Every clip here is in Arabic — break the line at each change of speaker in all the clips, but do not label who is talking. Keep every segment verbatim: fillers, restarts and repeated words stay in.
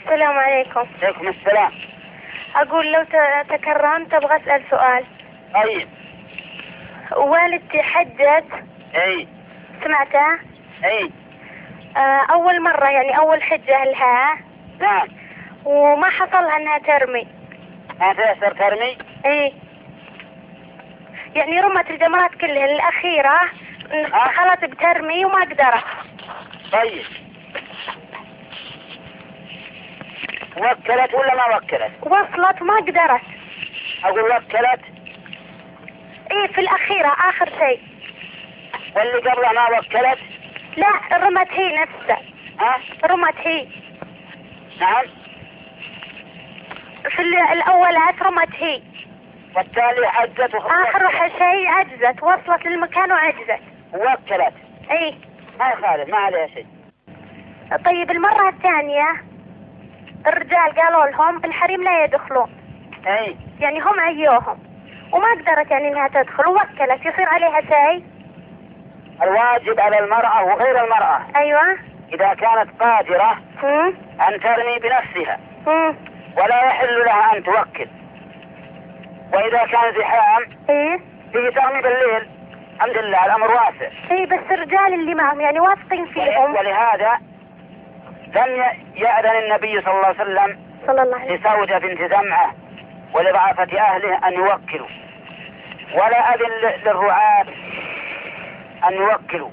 السلام عليكم.
عليكم السلام.
أقول لو ت- تكرمت أبغى أسأل سؤال.
طيب.
والدتي حجت.
اي.
سمعتها؟
اي.
آه أول مرة يعني أول حجة لها.
نعم.
وما حصلها إنها ترمي.
ما تيسر ترمي؟
إيه. يعني رمت الجمرات كلها الأخيرة خلت بترمي وما قدرت.
طيب. وكلت ولا ما وكلت؟
وصلت وما قدرت.
أقول وكلت.
إيه في الأخيرة آخر شيء.
واللي قبلها ما وكلت؟
لا رمت هي نفسها.
ها؟
رمت هي.
نعم.
في ال- الأولات رمت هي.
والتالي عجزت وخلصت.
آخر شيء عجزت، وصلت للمكان وعجزت.
ووكلت.
ايه.
ما يخالف، ما عليها شيء.
طيب المرة الثانية الرجال قالوا لهم الحريم لا يدخلون.
اي.
يعني هم عيوهم وما قدرت يعني انها تدخل ووكلت، يصير عليها شيء؟
الواجب على المرأة وغير المرأة
ايوه.
إذا كانت قادرة
امم
أن ترمي بنفسها
امم
ولا يحل لها أن توكل. وإذا كان زحام
ايه
تيجي ترمي بالليل. الحمد لله الأمر واسع.
ايه بس الرجال اللي معهم يعني واثقين فيهم.
ولهذا لم ي- يأذن النبي صلى الله عليه وسلم
صلى الله عليه وسلم
لسودة بنت زمعة ولضعفة أهله أن يوكلوا، ولا أذن ل- للرعاة أن يوكلوا.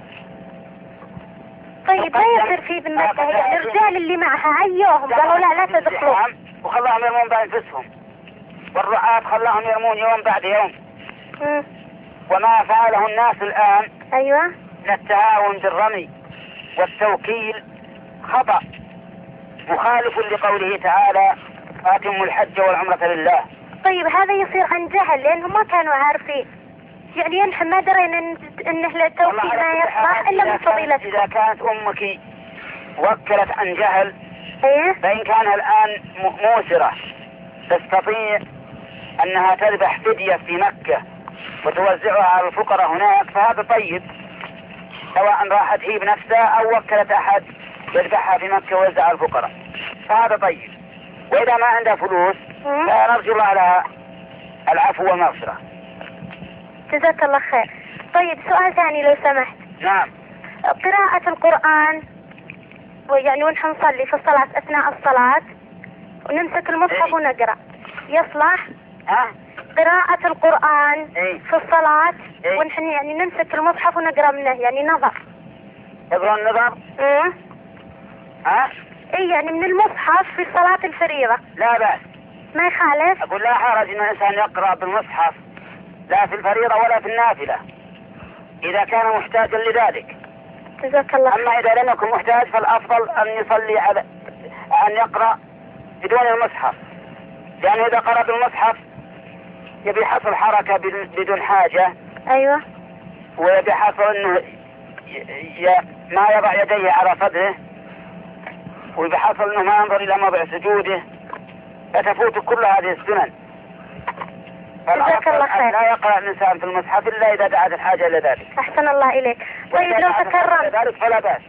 طيب لا يصير فيه بالنسبة يعني الرجال اللي معها عيوهم قالوا لا لا تدخلوا
وخلاهم يرمون بأنفسهم، والرعاة خلاهم يرمون يوم بعد يوم.
امم
وما فعله الناس الآن
ايوه
من التهاون بالرمي والتوكيل خطأ مخالف لقوله تعالى فاتموا الحج والعمرة لله.
طيب هذا يصير عن جهل لأنهم ما كانوا عارفين، يعني نحن ما درينا إن إنه التوكيل ما يصلح إلا من فضيلتكم.
إذا كانت أمك وكلت عن جهل
إيه؟
فإن كان الآن م- موسرة تستطيع أنها تذبح فدية في مكة وتوزعها على الفقراء هناك فهذا طيب، سواء راحت هي بنفسها أو وكلت أحد يذبحها في مكة ويوزعها على الفقراء فهذا طيب. وإذا ما عندها فلوس فنرجو الله لها العفو والمغفرة.
جزاك الله خير. طيب سؤال ثاني لو سمحت.
نعم.
قراءة القرآن ويعني ونحن نصلي في الصلاة أثناء الصلاة ونمسك المصحف
إيه؟
ونقرأ يصلح؟
ها؟
قراءة القرآن
إيه؟
في الصلاة
إيه؟
ونحن يعني نمسك المصحف ونقرأ منه يعني نظر.
تقرأ النظر؟
امم
ها؟
اي يعني من المصحف في صلاة الفريضة.
لا بأس.
ما يخالف؟
أقول لا حرج أن الإنسان يقرأ بالمصحف لا في الفريضة ولا في النافلة إذا كان محتاجا لذلك.
جزاك الله.
أما إذا لم يكن محتاج فالأفضل أن يصلي على أن يقرأ بدون المصحف، لأنه إذا قرأ بالمصحف يبي حصل حركة بدون حاجة.
أيوة.
ويبي حصل أنه ي... ي... ما يضع يديه على صدره، ويبي حصل أنه ما ينظر إلى موضع سجوده، فتفوت كل هذه السنن.
جزاك الله خير.
لا يقرأ الإنسان في المصحف إلا إذا دعت الحاجة إلى ذلك.
أحسن الله إليك. طيب لو تكرمت
ذلك فلا بأس.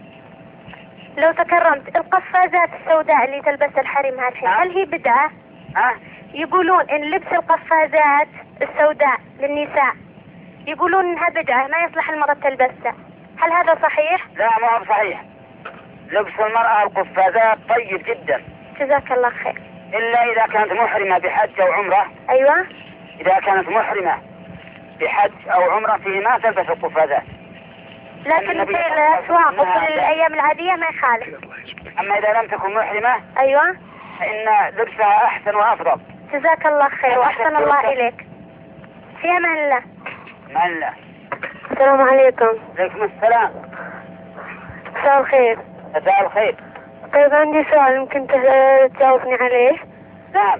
لو تكرمت القفازات السوداء اللي تلبسها الحريم هالحين هل هي بدعة؟
ها؟
يقولون إن لبس القفازات السوداء للنساء يقولون إنها بدعة ما يصلح المرأة تلبسها، هل هذا صحيح؟
لا ما هو صحيح. لبس المرأة القفازات طيب جدا.
جزاك الله خير.
إلا إذا كانت محرمة بحج أو عمرة.
أيوة.
إذا كانت محرمة بحج أو عمرة فيه ما تلبس القفازات.
لكن في الأسواق وفي الأيام العادية ما يخالف.
أما إذا لم تكن محرمة
أيوة
فإن لبسها أحسن وأفضل.
جزاك الله خير وأحسن الله إليك. في أمان الله.
أمان الله.
السلام عليكم.
عليكم السلام.
مساء الخير.
مساء الخير.
طيب عندي سؤال ممكن تجاوبني عليه؟
نعم.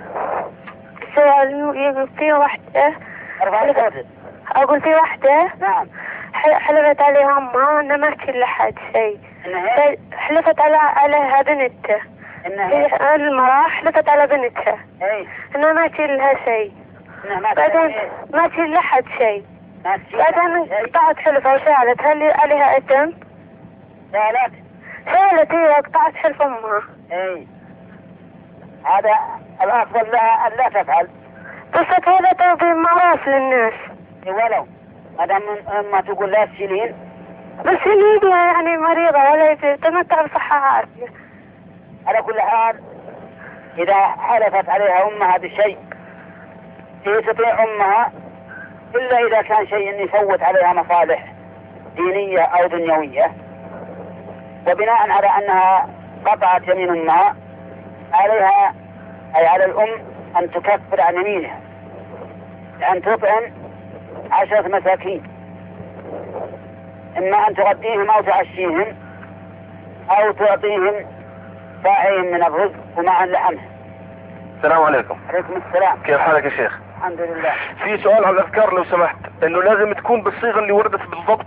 سؤال يقول في واحدة.
أربعة صوتك.
أقول في واحدة.
نعم.
حلفت عليها أمها أنها ما تشيل لحد شيء.
إنها؟
حلفت على عليها بنتها.
إنها؟
المرأة حلفت على بنتها.
إيه.
إنها ما تشيل لها شيء.
إنها ما
بعدين ما تشيل لحد شيء.
ما تشيل.
بعدين قطعت حلفها وسألت هل عليها إثم؟
سألت.
سألت هي قطعت حلف أمها.
اي هذا الافضل لها ان لا تفعل.
قصة هذا توضيح معروف للناس.
ولو ما دام ما تقول لا تشيلين.
بس هي يعني مريضة ولا تتمتع بصحة عافية.
على كل حال اذا حلفت عليها امها بشيء تستطيع امها الا اذا كان شيء يفوت عليها مصالح دينية او دنيوية، وبناء على انها قطعت يمين امها عليها اي على الام ان تكفر عن يمينها، لان تطعم عشرة مساكين، اما ان تغديهم او تعشيهم او تعطيهم صاعين من الرزق ومع لحمه.
السلام عليكم.
عليكم السلام.
كيف حالك يا شيخ؟
الحمد لله.
في سؤال على الاذكار لو سمحت، انه لازم تكون بالصيغه اللي وردت بالضبط.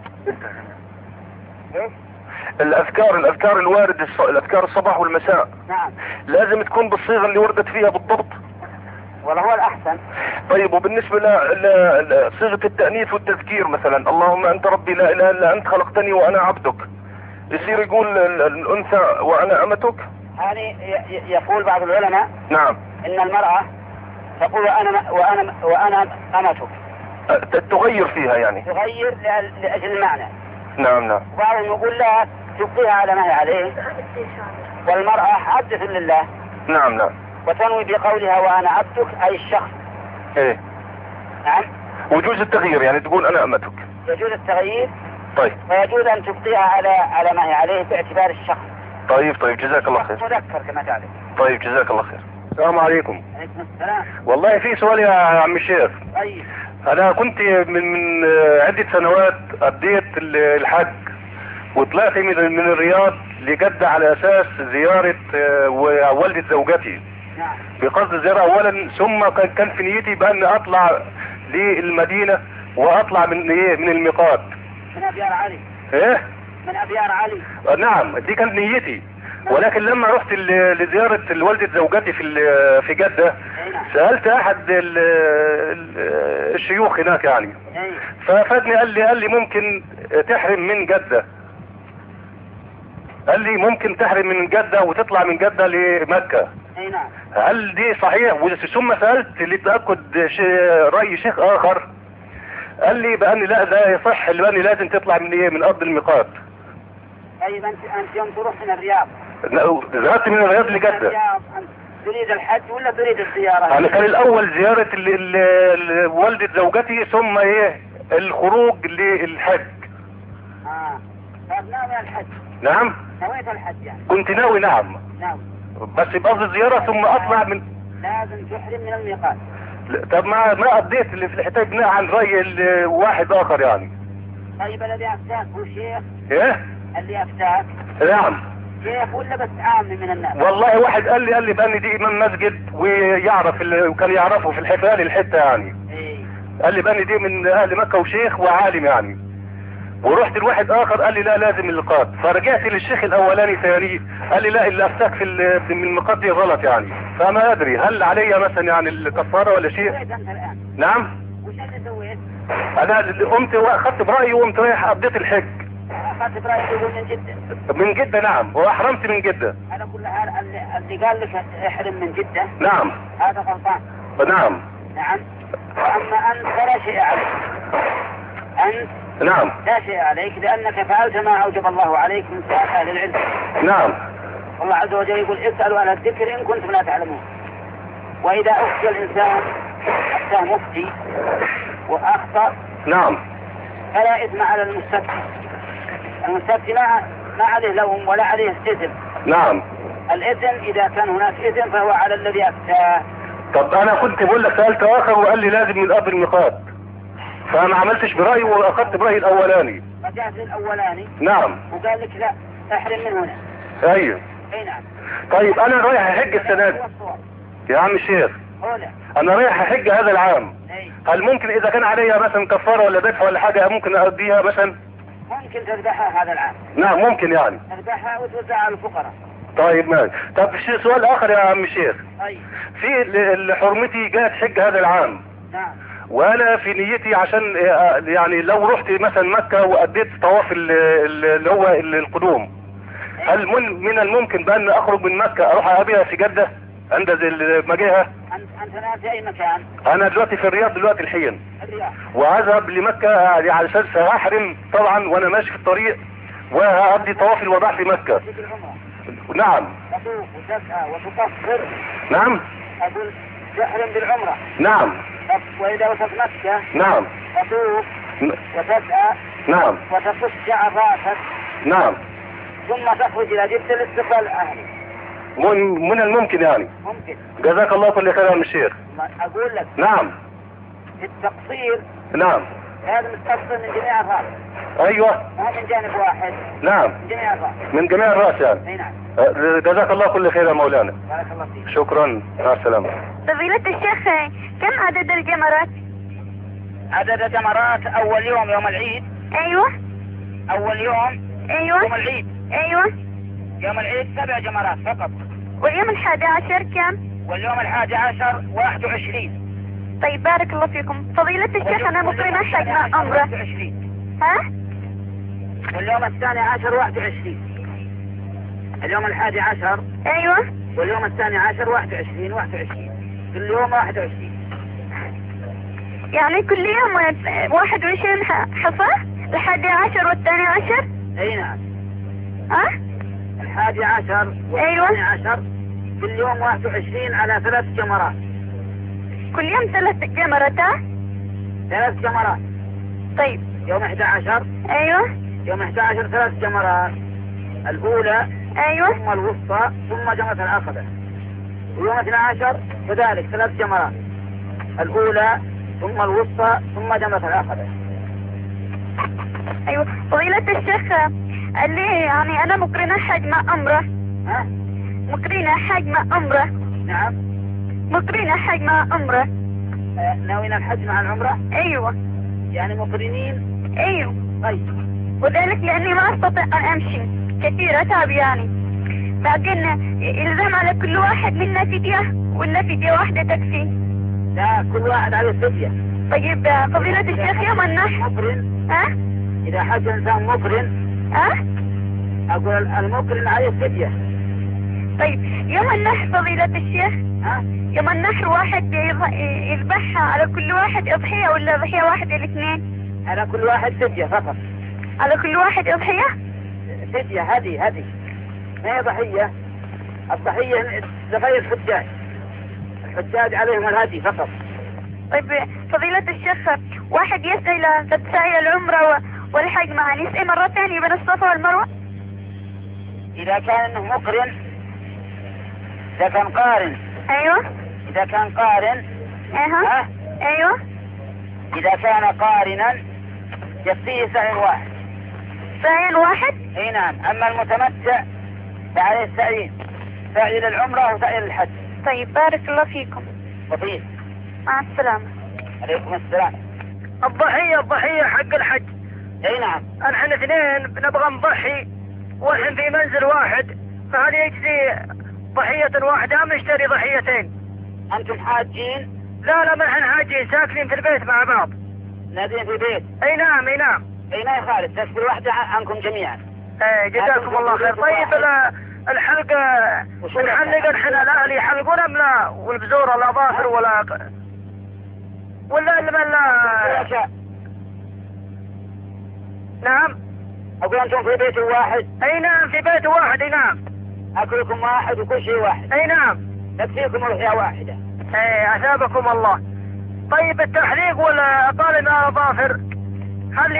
ايش؟
الاذكار الاذكار الوارد الص... الاذكار الصباح والمساء.
نعم.
لازم تكون بالصيغه اللي وردت فيها بالضبط.
ولا هو الاحسن.
طيب وبالنسبه لصيغه التانيث والتذكير مثلا، اللهم انت ربي لا اله الا انت خلقتني وانا عبدك، يصير يقول الانثى وانا امتك؟
يعني يقول بعض العلماء
نعم
ان المرأة تقول وانا وانا وانا امتك،
تغير فيها يعني،
تغير لاجل المعنى.
نعم نعم.
بعضهم يقول لها تبقيها على ما هي عليه، والمرأة عبدة لله.
نعم نعم.
وتنوي بقولها وانا عبدك اي الشخص.
ايه
نعم.
وجوز التغيير يعني تقول انا امتك.
يجوز التغيير.
طيب.
ويجوز ان تبقيها على على ما هي عليه باعتبار الشخص.
طيب طيب جزاك الله خير.
مذكر كما تعلم.
طيب جزاك الله خير. السلام عليكم.
عليكم السلام.
والله في سؤال يا عم الشيخ.
طيب.
انا كنت من من عدة سنوات اديت الحج وطلعت من من الرياض لجدة على اساس زيارة والدة زوجتي.
نعم.
بقصد الزيارة اولا، ثم كان في نيتي بان اطلع للمدينة واطلع من ايه من الميقات.
من ابيار علي.
ايه؟
من ابيار علي.
نعم دي كانت نيتي، ولكن لما رحت لزيارة والدة زوجتي في في جدة سألت احد الشيوخ هناك يعني، ففادني قال لي قال لي ممكن تحرم من جدة، قال لي ممكن تحرم من جدة وتطلع من جدة لمكة. هل دي صحيح؟ ثم سألت لتأكد رأي شيخ اخر قال لي بأن لا ده يصح، بأن لازم تطلع من ايه من ارض الميقات.
طيب انت انت يوم تروح من الرياض
ذهبت من الرياض لجدة،
تريد الحج ولا تريد الزيارة؟
انا كان الاول زيارة والدة زوجتي ثم ايه الخروج للحج.
اه طب ناوي الحج؟
نعم.
نويت الحج يعني؟
كنت ناوي نعم.
ناوي.
بس بقصد الزيارة ثم اطلع من.
لازم تحرم من الميقات.
طب ما ما قضيت اللي في الحتاج بناء عن رأي واحد اخر يعني.
طيب الذي افتاك هو شيخ؟
ايه؟
اللي افتاك؟
نعم.
شيخ ولا بس عامي من الناس؟
والله واحد قال لي قال لي بأن دي امام مسجد ويعرف وكان يعرفه في الحفال الحتة يعني.
ايه.
قال لي بأن دي من اهل مكة وشيخ وعالم يعني. ورحت لواحد اخر قال لي لا لازم الميقات، فرجعت للشيخ الاولاني ثاني قال لي لا اللي افتاك في من الميقات دي غلط يعني، فما ادري هل علي مثلا يعني الكفارة ولا شيء؟
انت الان؟
نعم.
وش اللي سويت؟
انا قمت واخدت برأيي وقمت رايح قضيت الحج.
اخذت برأيك يقول من جدة؟
من جدة نعم، واحرمت من جدة.
على كل حال اللي, اللي قال لك احرم من جدة
نعم
هذا غلطان.
نعم.
نعم. واما انت فلا شيء عليك، انت
نعم
لا شيء عليك لانك فعلت ما اوجب الله عليك من سؤال اهل العلم.
نعم.
الله عز وجل يقول اسألوا على الذكر ان كنتم لا تعلمون. واذا افتى الانسان حتى مفتي واخطأ
نعم
فلا اثم على المستفتي. المستفتي ما ما عليه لوم ولا عليه اثم.
نعم.
الاثم اذا كان هناك اثم فهو على الذي افتاه.
طب انا كنت بقول لك سألت اخر وقال لي لازم من قبل الميقات، فما عملتش برأيي واخدت برأيي الاولاني.
رجعت للاولاني.
نعم.
وقال لك لا احرم من هنا.
ايوه.
اي نعم.
طيب انا رايح احج السنة دي يا عم الشيخ، انا رايح احج هذا العام.
أي.
هل ممكن اذا كان عليها مثلا كفارة ولا دفع ولا حاجة ممكن اقضيها مثلا؟
ممكن تذبحها هذا العام.
نعم ممكن يعني
تذبحها وتوزعها على الفقراء.
طيب ماشي. طب في سؤال اخر يا عم الشيخ.
طيب.
في اللي حرمتي جاءت حج هذا العام.
نعم.
وانا في نيتي عشان يعني لو رحت مثلا مكة واديت طواف اللي هو القدوم هل من, من الممكن بان اخرج من مكة اروح اقابلها في جدة عند مجيها؟
انت انت الان في اي مكان؟
انا دلوقتي في الرياض دلوقتي الحين،
الرياض،
وهذهب لمكة يعني علشان سأحرم طبعا وانا ماشي في الطريق، وهأدي طواف الوداع في مكة.
في العمرة.
نعم.
تطوف وتسعى وتكفر.
نعم.
اقول تحرم بالعمرة.
نعم.
واذا وصلت مكة.
نعم.
تطوف وتسعى.
نعم.
وتقص شعر راسك.
نعم.
ثم تخرج الى جدة لاستقبال اهلك.
من, من الممكن يعني.
ممكن.
جزاك الله كل خير يا الشيخ.
اقول لك.
نعم.
التقصير.
نعم.
هذا مستقصر من جميع الراس.
ايوه.
مو من جانب واحد.
نعم.
من جميع الراس.
من جميع الراس يعني.
اي نعم.
جزاك الله كل خير يا مولانا.
بارك الله فيك.
شكرا، مع السلامة.
فضيلة الشيخ، كم عدد الجمرات؟
عدد الجمرات اول يوم يوم العيد.
ايوه.
اول يوم.
ايوه.
يوم العيد.
ايوه.
يوم العيد سبع جمرات فقط.
واليوم الحادي عشر كم؟
واليوم الحادي عشر واحد وعشرين.
طيب بارك الله فيكم. فضيلة الشيخ انا مقيمة حق مع امره. ها؟
واليوم الثاني عشر واحد وعشرين. اليوم الحادي عشر.
ايوه.
واليوم الثاني عشر واحد وعشرين واحد وعشرين. كل يوم واحد وعشرين.
يعني كل يوم واحد وعشرين حصى؟ الحادي عشر والثاني عشر؟
اي نعم.
ها؟
الحادي عشر والثاني عشر كل يوم واحد وعشرين على ثلاث جمرات.
كل يوم ثلاث جمرات؟
ثلاث جمرات.
طيب.
يوم احدى عشر.
ايوه.
يوم احدى عشر ثلاث جمرات. الاولى.
ايوه.
ثم الوسطى ثم جمرة العقبة. ويوم اثنى عشر كذلك ثلاث جمرات. الاولى ثم الوسطى ثم جمرة العقبة.
ايوه. فضيلة الشيخ قال لي يعني انا مقرنة حج مع امره.
ها؟
مقرنة حج مع امره.
نعم.
مقرنة حج مع امره.
آه ناويين الحج مع العمرة؟
ايوه.
يعني مقرنين؟
ايوه.
طيب.
وذلك لاني ما استطيع ان امشي كثير، اتعب يعني. لكن الزام على كل واحد منا فدية ولا فدية واحدة تكفي؟
لا، كل واحد على فدية.
طيب فضيلة الشيخ يوم النحر.
مقرن.
ها؟
اذا حج انسان مقرن.
ها؟
اقول المقرن عليه فدية.
طيب يوم النحر فضيلة الشيخ.
ها؟
يوم النحر واحد يذبحها على كل واحد اضحية ولا ضحية واحدة الاثنين؟
على كل واحد فدية فقط.
على كل واحد اضحية؟
فدية هدي هدي. ما هي ضحية. الضحية ضحية الحجاج. الحجاج عليهم الهدي فقط.
طيب فضيلة الشيخ، واحد يسعى لتسعي العمرة والحج معا، يسعي مرة ثانية بين الصفا والمروة؟
إذا كان إنه مقرن. إذا كان قارن.
أيوه.
إذا كان قارن.
أها. أيوه.
إذا كان قارنا يكفيه سعي واحد.
سعي واحد؟
اي نعم. اما المتمتع فعليه السعي، سعي للعمرة وسعي للحج.
طيب بارك الله فيكم.
فضيل.
مع السلامة.
عليكم السلام.
الضحية الضحية حق الحج.
اي نعم.
نحن اثنين نبغى نضحي والحين في منزل واحد، فهل يجزي ضحية واحدة ام نشتري ضحيتين؟
انتم حاجين؟
لا لا، ما احنا حاجين، ساكنين في البيت مع بعض.
نادين في بيت.
اي نعم اي نعم.
اي نعم خالد، تكفي الواحدة عنكم جميعا.
ايه جزاكم الله خير. طيب الحلقة نحلق احنا الاهل يحلقون ام لا؟ والبزورة الاظافر ولا ولا لا؟ نعم.
اقول انتم في بيت واحد؟
اي نعم في بيت واحد. اي نعم.
اكلكم واحد وكل شيء واحد.
اي نعم.
تكفيكم رؤية واحدة.
ايه اثابكم الله. طيب التحليق ولا طالب اظافر هل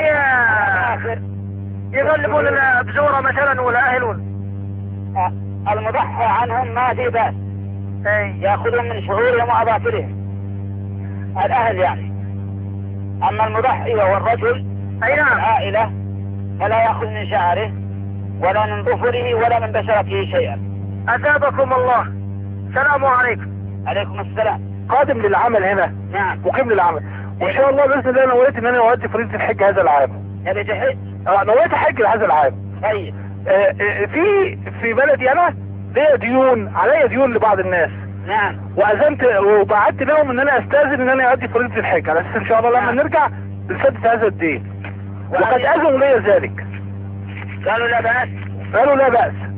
يغلبون البزورة مثلا ولا اهلون؟
المضحى عنهم ما في بأس.
ايه.
ياخذون من شعورهم واظافرهم الاهل يعني. اما المضحي وهو الرجل
اي نعم
العائلة فلا ياخذ من شعره ولا من ظفره ولا من بشرته شيئا.
اثابكم الله. السلام عليكم.
عليكم السلام.
قادم للعمل هنا.
نعم.
مقيم للعمل وان شاء الله باذن الله نويت ان انا اؤدي فريضة الحج هذا العام.
نبي تحج؟
اه نويت احج هذا العام.
طيب.
آه آه في في بلدي انا ليا ديون، عليا ديون لبعض الناس.
نعم.
واذنت وبعدت لهم ان انا استاذن ان انا اؤدي فريضة الحج على اساس ان شاء الله لما
نعم.
نرجع نسدد هذا الدين. وقد اذنوا لي ذلك.
قالوا لا بأس.
قالوا لا بأس.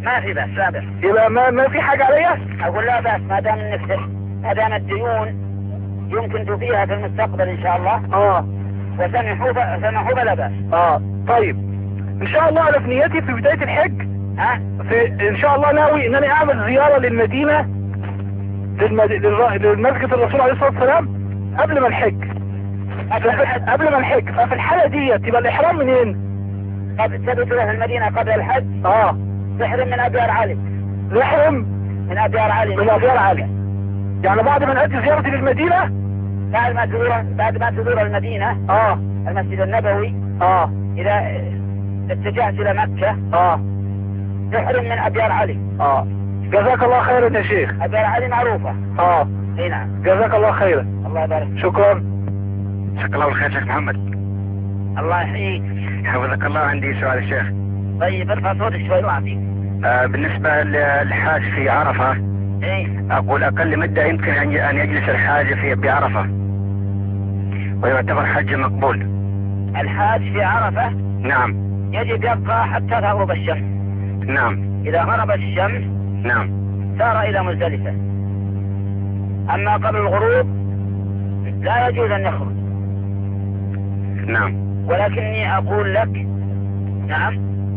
ما في بأس، لا بأس.
يبقى ما, ما في حاجة عليا؟
اقول لا بأس، ما دام انك ما دام الديون يمكن تفيها في المستقبل ان شاء الله.
اه
وسمحوا ب... سمحوا بلا بأس.
اه طيب ان شاء الله انا في نيتي في بداية الحج،
ها
في ان شاء الله ناوي ان انا اعمل زيارة للمدينة للمد... للر... للمسجد الرسول عليه الصلاة والسلام قبل ما الحج. قبل ما الحج، ففي الحالة دي تبقى الاحرام منين؟
قبل تبي تروح المدينة قبل الحج؟
اه
تحرم من ابيار علي.
نحرم
من ابيار علي.
من ابيار علي، يعني بعد ما نأدي زيارتي للمدينة،
بعد ما تزور بعد ما تزور المدينة
اه
المسجد النبوي،
اه
اذا اتجهت الى مكة
اه
تحرم من ابيار علي.
اه جزاك الله خيرا يا شيخ.
ابيار علي معروفة.
اه
اي نعم.
جزاك الله خيرا.
الله يبارك.
شكرا.
جزاك الله بالخير شيخ محمد.
الله يحييك.
حفظك الله. عندي سؤال يا شيخ.
طيب ارفع صوتك شوي واعطيك.
آه بالنسبة للحاج في عرفة،
ايه
أقول أقل مدة يمكن أن يجلس الحاج في بعرفة ويعتبر حج مقبول.
الحاج في عرفة
نعم.
يجب يبقى حتى تغرب الشمس.
نعم.
إذا غربت الشمس
نعم.
سار إلى مزدلفة. أما قبل الغروب لا يجوز أن يخرج.
نعم.
ولكني أقول لك نعم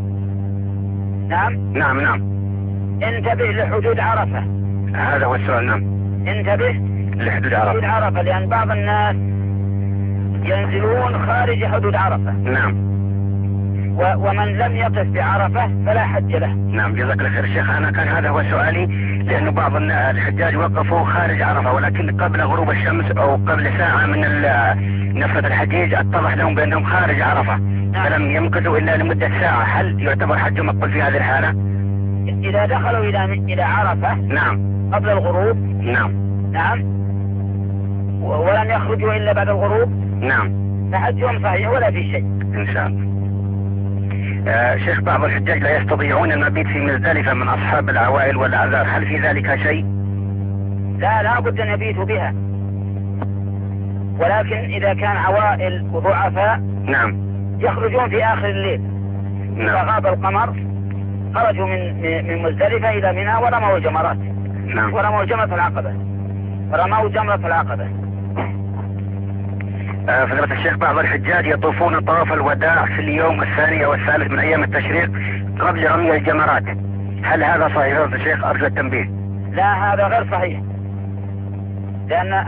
نعم
نعم. نعم.
انتبه لحدود عرفة.
هذا هو السؤال. نعم.
انتبه
لحدود
حدود
عرفة.
عرفة، لأن بعض الناس ينزلون خارج حدود عرفة.
نعم.
و ومن لم يقف بعرفة فلا حج له.
نعم. جزاك الله خير شيخ. أنا كان هذا هو سؤالي، لأنه بعض الحجاج وقفوا خارج عرفة، ولكن قبل غروب الشمس أو قبل ساعة من نفرة الحجيج اتضح لهم بأنهم خارج عرفة.
نعم.
فلم يمكثوا إلا لمدة ساعة. هل يعتبر حج مقبول في هذه الحالة؟
إذا دخلوا إلى إلى عرفة
نعم.
قبل الغروب
نعم.
نعم و- ولم يخرجوا إلا بعد الغروب
نعم.
فحجهم صحيح ولا في شيء.
إن شاء الله. آه شيخ، بعض الحجاج لا يستطيعون المبيت في مزدلفة من أصحاب العوائل والأعذار، هل في ذلك شيء؟
لا لا بد أن يبيتوا بها، ولكن إذا كان عوائل وضعفاء
نعم.
يخرجون في آخر الليل. إذا
نعم.
غاب القمر خرجوا من من مزدلفة إلى منى ورموا الجمرات.
نعم.
ورموا جمرة العقبة ورموا جمرة العقبة.
آه فضيلة الشيخ، بعض الحجاج يطوفون طواف الوداع في اليوم الثاني أو الثالث من أيام التشريق قبل رمي الجمرات، هل هذا صحيح فضيلة الشيخ؟ أرجو التنبيه.
لا هذا غير صحيح، لأن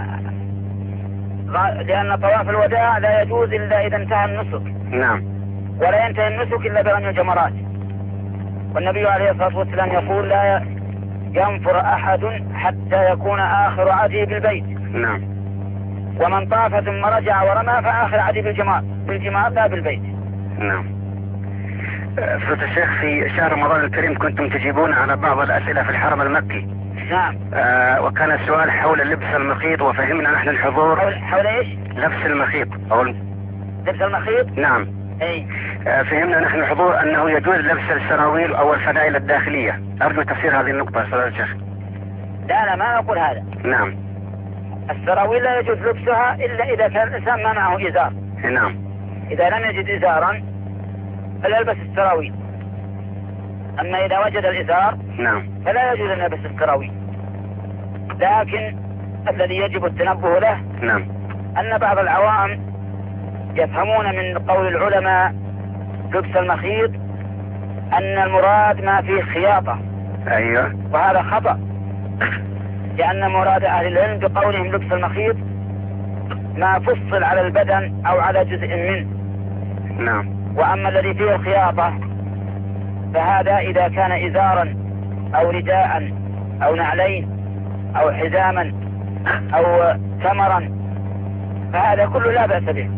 لأن طواف الوداع لا يجوز إلا إذا انتهى النسك.
نعم.
ولا ينتهي النسك إلا برمي الجمرات. والنبي عليه الصلاة والسلام يقول لا ينفر أحد حتى يكون آخر عهده بالبيت.
نعم.
ومن طاف ثم رجع ورمى فآخر عهده بالجمار بالجمار لا بالبيت.
نعم. آه فضيلة الشيخ، في شهر رمضان الكريم كنتم تجيبون على بعض الأسئلة في الحرم المكي.
نعم.
آه وكان السؤال حول لبس المخيط، وفهمنا نحن الحضور.
حول, حول ايش؟
لبس المخيط أو
لبس المخيط.
نعم.
اي
آه فهمنا نحن الحضور أنه يجوز لبس السراويل أو الفدائل الداخلية. أرجو تفسير هذه النقطة فضيلة الشيخ.
لا لا ما أقول هذا.
نعم.
السراويل لا يجوز لبسها إلا إذا كان الإنسان ما معه إزار.
نعم.
إذا لم يجد إزارا فليلبس السراويل. أما إذا وجد الإزار
نعم.
فلا يجوز أن يلبس السراويل. لكن الذي يجب التنبه له
نعم.
أن بعض العوام يفهمون من قول العلماء لبس المخيط أن المراد ما فيه خياطة.
أيوه.
وهذا خطأ، لأن مراد أهل العلم بقولهم لبس المخيط ما فصل على البدن أو على جزء منه.
نعم.
وأما الذي فيه الخياطة فهذا إذا كان إزارا أو رداء أو نعلين أو حزاما أو كمرا فهذا كله لا بأس به.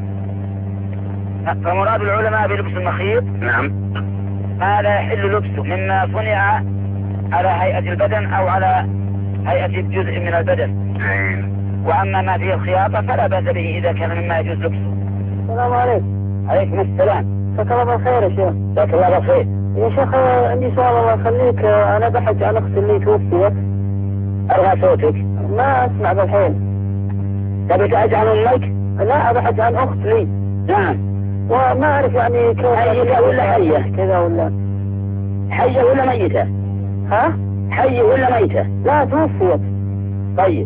فمراد العلماء بلبس المخيط
نعم.
ما لا يحل لبسه مما صنع على هيئة البدن أو على هيئة جزء من البدن.
أيوه.
وأما ما فيه الخياطة فلا بأس به إذا كان مما يجوز لبسه.
السلام عليكم.
عليكم السلام.
جزاك الله بالخير يا شيخ.
جزاك الله بالخير.
يا شيخ عندي سؤال الله يخليك، أنا بحث عن أختي اللي توفيت.
أرغى صوتك.
ما أسمع بالحين.
تبي تحج عن أمك؟
لا أبحث عن أخت لي.
نعم.
وما أعرف يعني كيف
هيك ولا هية؟
كذا ولا
حية ولا ميتة؟
ها؟
حية ولا ميتة؟
لا توفيت.
طيب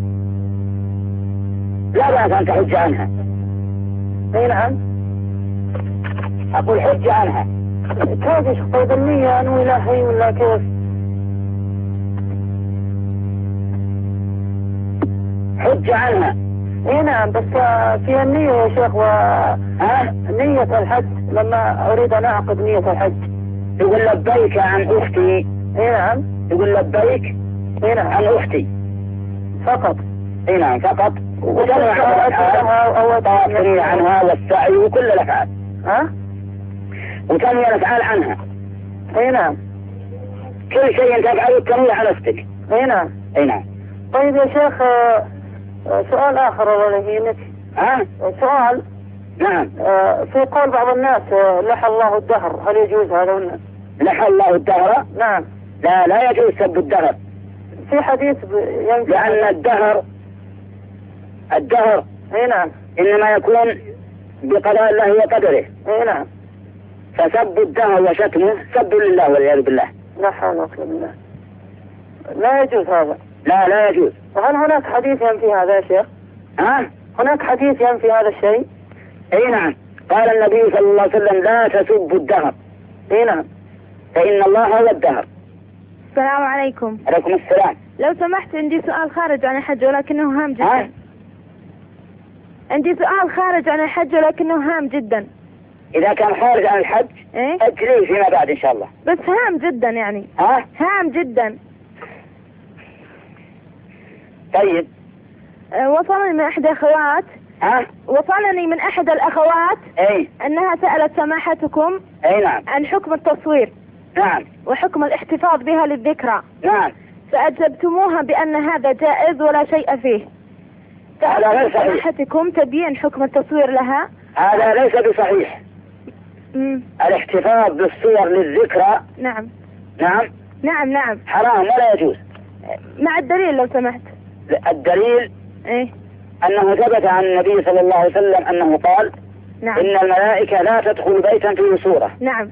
لا بأس أن تحج عنها.
اي نعم.
أقول حج عنها.
كيف يا شيخ؟ طيب النية انوي لا حي ولا كيف؟
حج عنها.
اي نعم، بس فيها النية يا شيخ، و
ها؟
نية الحج لما اريد ان اعقد نية الحج.
يقول لبيك عن اختي.
اي نعم.
يقول لبيك
اي نعم
عن اختي
فقط.
اي نعم فقط. وجمع الطواف عنها والسعي وكل الافعال.
ها؟
وتنوي الافعال عنها.
اي نعم.
كل شيء تفعله تنوي على اختك.
اي نعم.
اي نعم.
طيب يا شيخ سؤال اخر الله يهينك.
ها؟
سؤال.
نعم.
في قول بعض الناس لحى الله الدهر، هل يجوز هذا ولا؟
لحى الله الدهر؟
نعم.
لا لا يجوز سب الدهر.
في حديث ينفع.
لأن الدهر الدهر
اي نعم
إنما يكون بقضاء الله وقدره.
اي نعم.
فسب الدهر وشتمه سب لله والعياذ بالله.
لا حول ولا قوة بالله. لا يجوز هذا.
لا لا يجوز.
وهل هناك حديث ينفي هذا يا شيخ؟
ها؟
هناك حديث ينفي هذا الشيء؟
اي نعم. قال النبي صلى الله عليه وسلم لا تسبوا الدهر.
اي نعم.
فإن الله هو الدهر.
السلام عليكم.
عليكم السلام.
لو سمحت عندي سؤال خارج عن الحج ولكنه هام جدا.
ها؟
عندي سؤال خارج عن الحج ولكنه هام جدا.
إذا كان خارج عن الحج
ايه؟
أجليه فيما بعد إن شاء الله.
بس هام جدا يعني.
ها؟
هام جدا.
طيب.
أه وصلني من احدى اخوات.
ها؟
وصلني من احد الاخوات
اي
انها سألت سماحتكم
اي نعم
عن حكم التصوير.
نعم.
وحكم الاحتفاظ بها للذكرى.
نعم.
فأجبتموها بأن هذا جائز ولا شيء فيه.
هذا غير صحيح.
سماحتكم تبيين حكم التصوير لها.
هذا ليس بصحيح.
مم.
الاحتفاظ بالصور للذكرى.
نعم
نعم
نعم نعم
حرام ولا يجوز.
مع الدليل لو سمحت.
الدليل
ايه؟
أنه ثبت عن النبي صلى الله عليه وسلم أنه قال
نعم.
إن الملائكة لا تدخل بيتا فيه صورة.
نعم.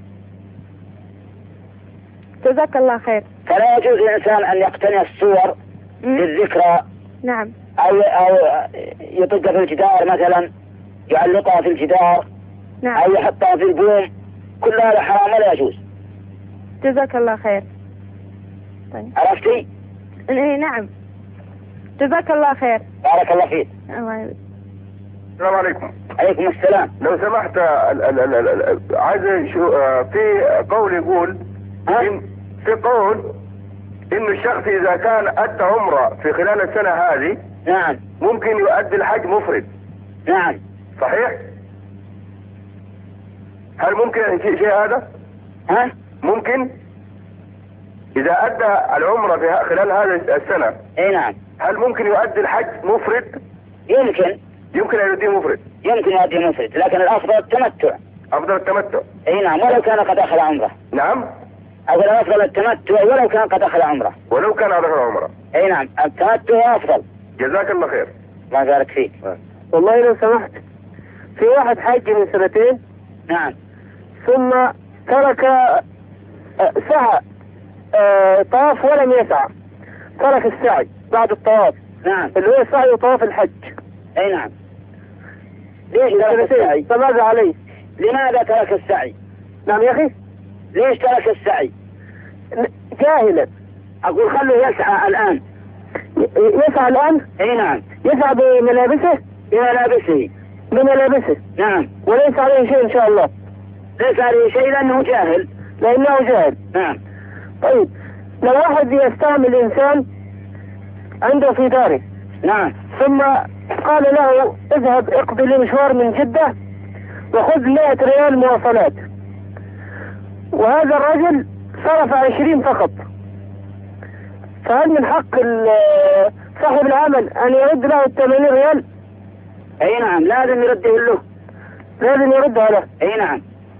جزاك الله خير.
فلا يجوز للإنسان أن يقتني الصور
مم.
للذكرى.
نعم.
أو أو يطق في الجدار مثلا، يعلقها في الجدار.
نعم.
أو يحطها في البوم. كل هذا حرام ولا يجوز.
جزاك الله خير. طيب.
عرفتي؟
ايه نعم. جزاك الله خير.
بارك الله فيك.
الله يبارك.
السلام عليكم.
عليكم السلام.
لو سمحت ال- ال- ال- ال- عايز شو آه، في قول يقول إن في قول إن الشخص إذا كان أدى عمرة في خلال السنة هذه
نعم.
ممكن يؤدي الحج مفرد.
نعم.
صحيح؟ هل ممكن شيء شيء هذا؟
ها؟
ممكن إذا أدى العمرة في خلال هذه السنة
اي نعم.
هل ممكن يؤدي الحج مفرد؟
يمكن.
يمكن أن يؤديه مفرد.
يمكن يؤدي مفرد، لكن الأفضل التمتع.
أفضل التمتع.
اي نعم، ولو كان قد أخذ عمره.
نعم.
أقول الأفضل التمتع ولو كان قد أخذ عمره.
ولو كان على العمرة.
اي نعم، التمتع أفضل.
جزاك الله خير.
الله يبارك فيك.
والله لو سمحت، في واحد حج من سنتين
نعم.
ثم ترك آه، سعى آه، طاف ولم يسعى، ترك السعي بعد الطواف.
نعم.
اللي هو السعي وطواف الحج.
اي نعم. ليش ترك السعي؟
فماذا عليه؟
لماذا ترك السعي؟
نعم يا أخي.
ليش ترك السعي؟
جاهلا.
أقول خلوا يسعى الآن.
يسعى الآن؟
اي نعم.
يسعى بملابسه؟
بملابسه.
بملابسه.
نعم.
وليس عليه شيء إن شاء الله.
ليس عليه شيء لأنه جاهل.
لأنه جاهل.
نعم.
طيب لو واحد يستعمل إنسان عنده في داره.
نعم.
ثم قال له اذهب اقضي لي مشوار من جدة وخذ مئة ريال مواصلات، وهذا الرجل صرف عشرين فقط، فهل من حق صاحب العمل أن يرد له الثمانين ريال؟
اي نعم، لازم يرده له.
لازم يردها له.
اي نعم.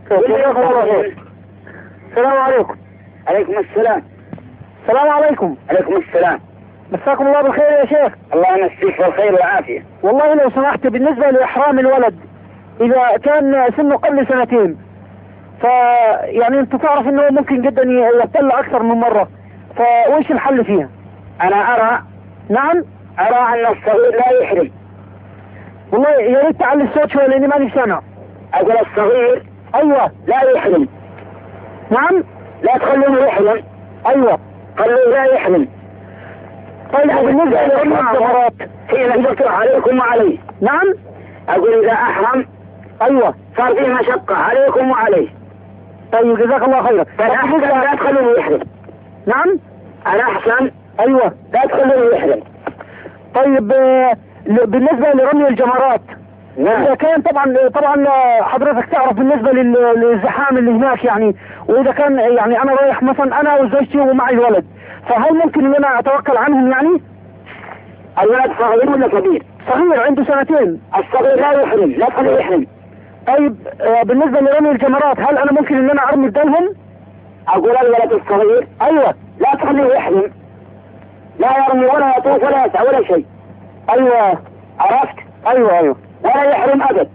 السلام عليكم.
عليكم السلام.
السلام عليكم.
عليكم السلام.
مساكم الله بالخير يا شيخ.
الله يمسيك بالخير والعافية.
والله لو سمحت، بالنسبة لإحرام الولد إذا كان سنه قبل سنتين فيعني انت تعرف انه ممكن جدا يبتلع اكثر من مرة، فايش الحل فيها؟
انا ارى
نعم
ارى ان الصغير لا يحرم.
والله يا ريت تعلي الصوت شوي لاني ماني سامع.
اقول الصغير
ايوه
لا يحرم.
نعم
لا تخلونه يحرم.
ايوه
خلوه لا يحرم.
طيب بالنسبة لرمي الجمرات
هي مشقة عليكم وعليه.
نعم
اقول اذا احرم
ايوه
صار فيه مشقة عليكم وعليه.
طيب جزاك الله خيرا.
فالاحسن لا تخلونه يحرم.
نعم
الاحسن
ايوه
لا تخلونه يحرم.
طيب آه، ل- بالنسبة لرمي الجمرات
نعم.
إذا كان طبعا طبعا حضرتك تعرف بالنسبة لل- للزحام اللي هناك يعني، وإذا كان يعني أنا رايح مثلا أنا وزوجتي ومعي ولد، فهل ممكن إن أنا أتوكل عنهم يعني؟
الولد صغير ولا كبير؟
صغير عنده سنتين.
الصغير لا يحرم، لا تخليه يحرم.
طيب آه، بالنسبة لرمي الجمرات هل أنا ممكن إن أنا أرمي بدلهم؟
اقول الولد الصغير
أيوه
لا تخليه يحرم، لا يرمي ولا يطوف ولا يسعى ولا شيء.
أيوه
عرفت؟
أيوه أيوه.
ولا يحرم ابد.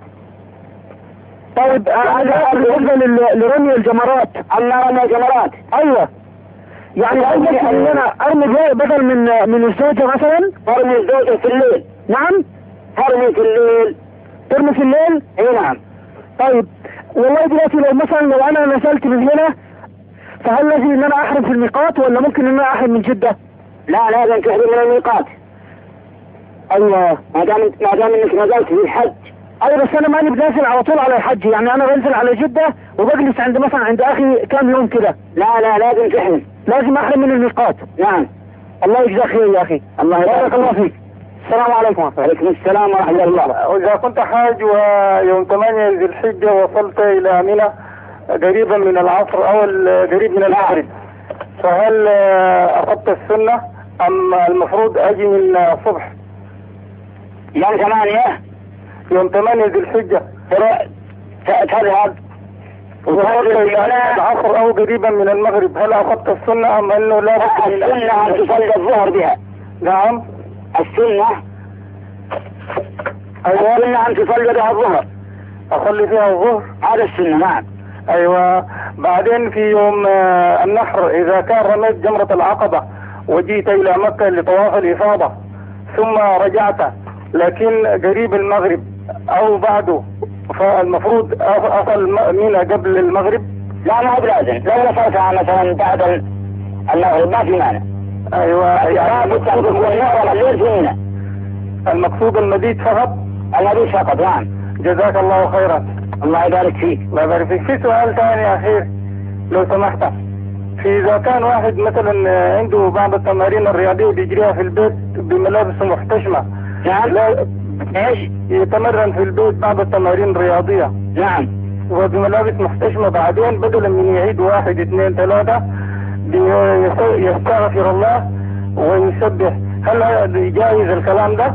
طيب آه، هذا بالنسبة لل- لرمي الجمرات.
اما رمي الجمرات
أيوه يعني هل ممكن إن أنا أرمي بدل من من الزوجة مثلا؟
ترمي الزوجة في الليل.
نعم
ترمي في الليل.
ترمي في الليل؟
اي نعم.
طيب والله دلوقتي لو مثلا لو انا نزلت من هنا فهل لازم ان انا احرم في الميقات ولا ممكن ان انا احرم من جدة؟
لا لازم تحرم من الميقات.
ايوه
ما دام ما دام انك نزلت في الحج.
ايوه بس انا ماني بنازل على طول على الحج، يعني انا بنزل على جدة وبجلس عند مثلا عند اخي كام يوم كده.
لا لا لازم تحرم.
لازم احرم من الميقات.
نعم.
الله يجزاك خير يا اخي.
الله
بارك الله فيك. السلام عليكم ورحمة الله.
وعليكم السلام ورحمة الله.
وإذا كنت حاج ويوم ثمانية ذي الحجة وصلت إلى منى قريبا من العصر أو قريب من المغرب، فهل أخذت السنة أم المفروض أجي من الصبح؟
يوم ثمانية
يوم ثمانية ذي الحجة
تروح تذهب
وصلت إلى العصر أو قريبا من المغرب، هل أخذت السنة أم أنه لا بد من
السنة أن تصلي الظهر بها؟
نعم.
السنة
أيوة.
السنة أن تصلي بها الظهر.
أصلي فيها الظهر.
هذا السنة. نعم.
أيوة. بعدين في يوم آه، النحر إذا كان رميت جمرة العقبة وجيت إلى مكة لطواف الإفاضة ثم رجعت لكن قريب المغرب أو بعده، فالمفروض أص- أصل منى قبل المغرب؟
لا ما هو بلازم، لو وصلتها مثلا بعد المغرب ما في مانع.
أيوة.
يعني بد أن تكون نهر الليل في منى.
المقصود المبيت فقط؟
المبيت فقط. نعم.
جزاك الله خيرا.
الله يبارك فيك.
الله يبارك فيك. في سؤال ثاني أخير لو سمحت، في إذا كان واحد مثلا عنده بعض التمارين الرياضية بيجريها في البيت بملابس محتشمة.
نعم.
لا
ايش؟
يتمرن في البيت بعض التمارين الرياضية
نعم.
وبملابس محتشمة، بعدين بدلا من يعيد واحد اثنين ثلاثة بيس- يستغفر الله ويسبح، هل هذا جائز الكلام ده؟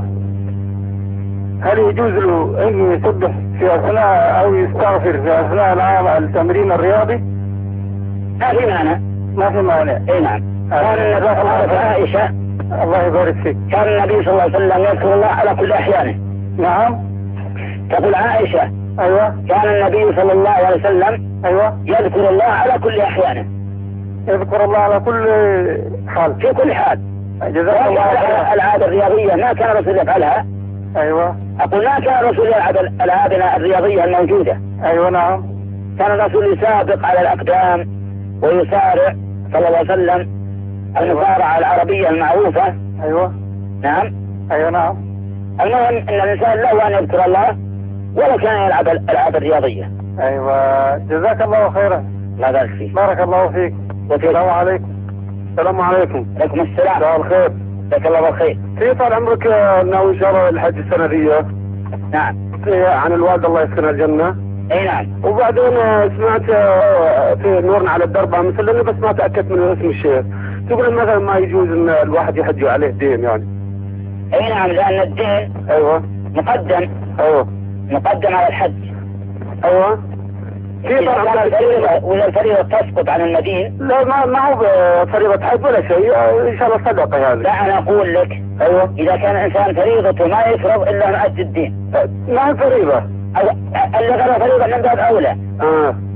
هل يجوز له انه يسبح في اثناء او يستغفر في اثناء العام التمرين الرياضي؟
ما في مانع.
ما في مانع.
اي نعم. كان النبي صلى الله عليه وسلم عائشة،
الله يبارك فيك.
كان النبي صلى الله عليه وسلم يذكر الله على كل احيانه.
نعم.
تقول عائشة
ايوه.
كان النبي صلى الله عليه وسلم
ايوه.
يذكر الله على كل احيانه.
يذكر الله على كل حال.
في كل حال.
جزاك الله خيرا.
العادة الرياضية ما كان الرسول يفعلها.
ايوه.
اقول ما كان الرسول يلعب الالعاب الرياضية الموجودة.
ايوه. نعم.
كان الرسول يسابق على الاقدام ويسارع صلى الله عليه وسلم المسارعة العربية المعروفة.
ايوه.
نعم.
ايوه. نعم.
المهم ان الانسان له ان يذكر الله ولا كان يلعب الالعاب الرياضية.
ايوه. جزاك الله خيرا.
الله يبارك فيك.
بارك الله فيك. السلام عليكم. السلام عليكم.
عليكم السلام.
مساء الخير.
جزاك الله بالخير.
في طال عمرك ناوي ان شاء الله الحج السنه دي؟
نعم.
في عن الوالد الله يسكنها الجنه.
اي نعم.
وبعدين سمعت في نورنا على الدرب مثل اني بس ما تاكدت من اسم الشيخ، تقول مثلا ما يجوز ان الواحد يحج عليه دين يعني.
اي نعم لان الدين
ايوه.
مقدم.
ايوه.
مقدم على الحج.
ايوه. في
إذا
طبعا
كانت الفريضة وإذا الفريضة تسقط عن المدين.
لا ما ما هو فريضة حج ولا شيء، ان شاء الله صدقه هذه.
لا انا اقول لك
ايوه.
اذا كان الانسان فريضته ما يفرض الا ان ادى الدين.
ما هي فريضة.
أو اللي غير فريضة من باب اولى.
اه.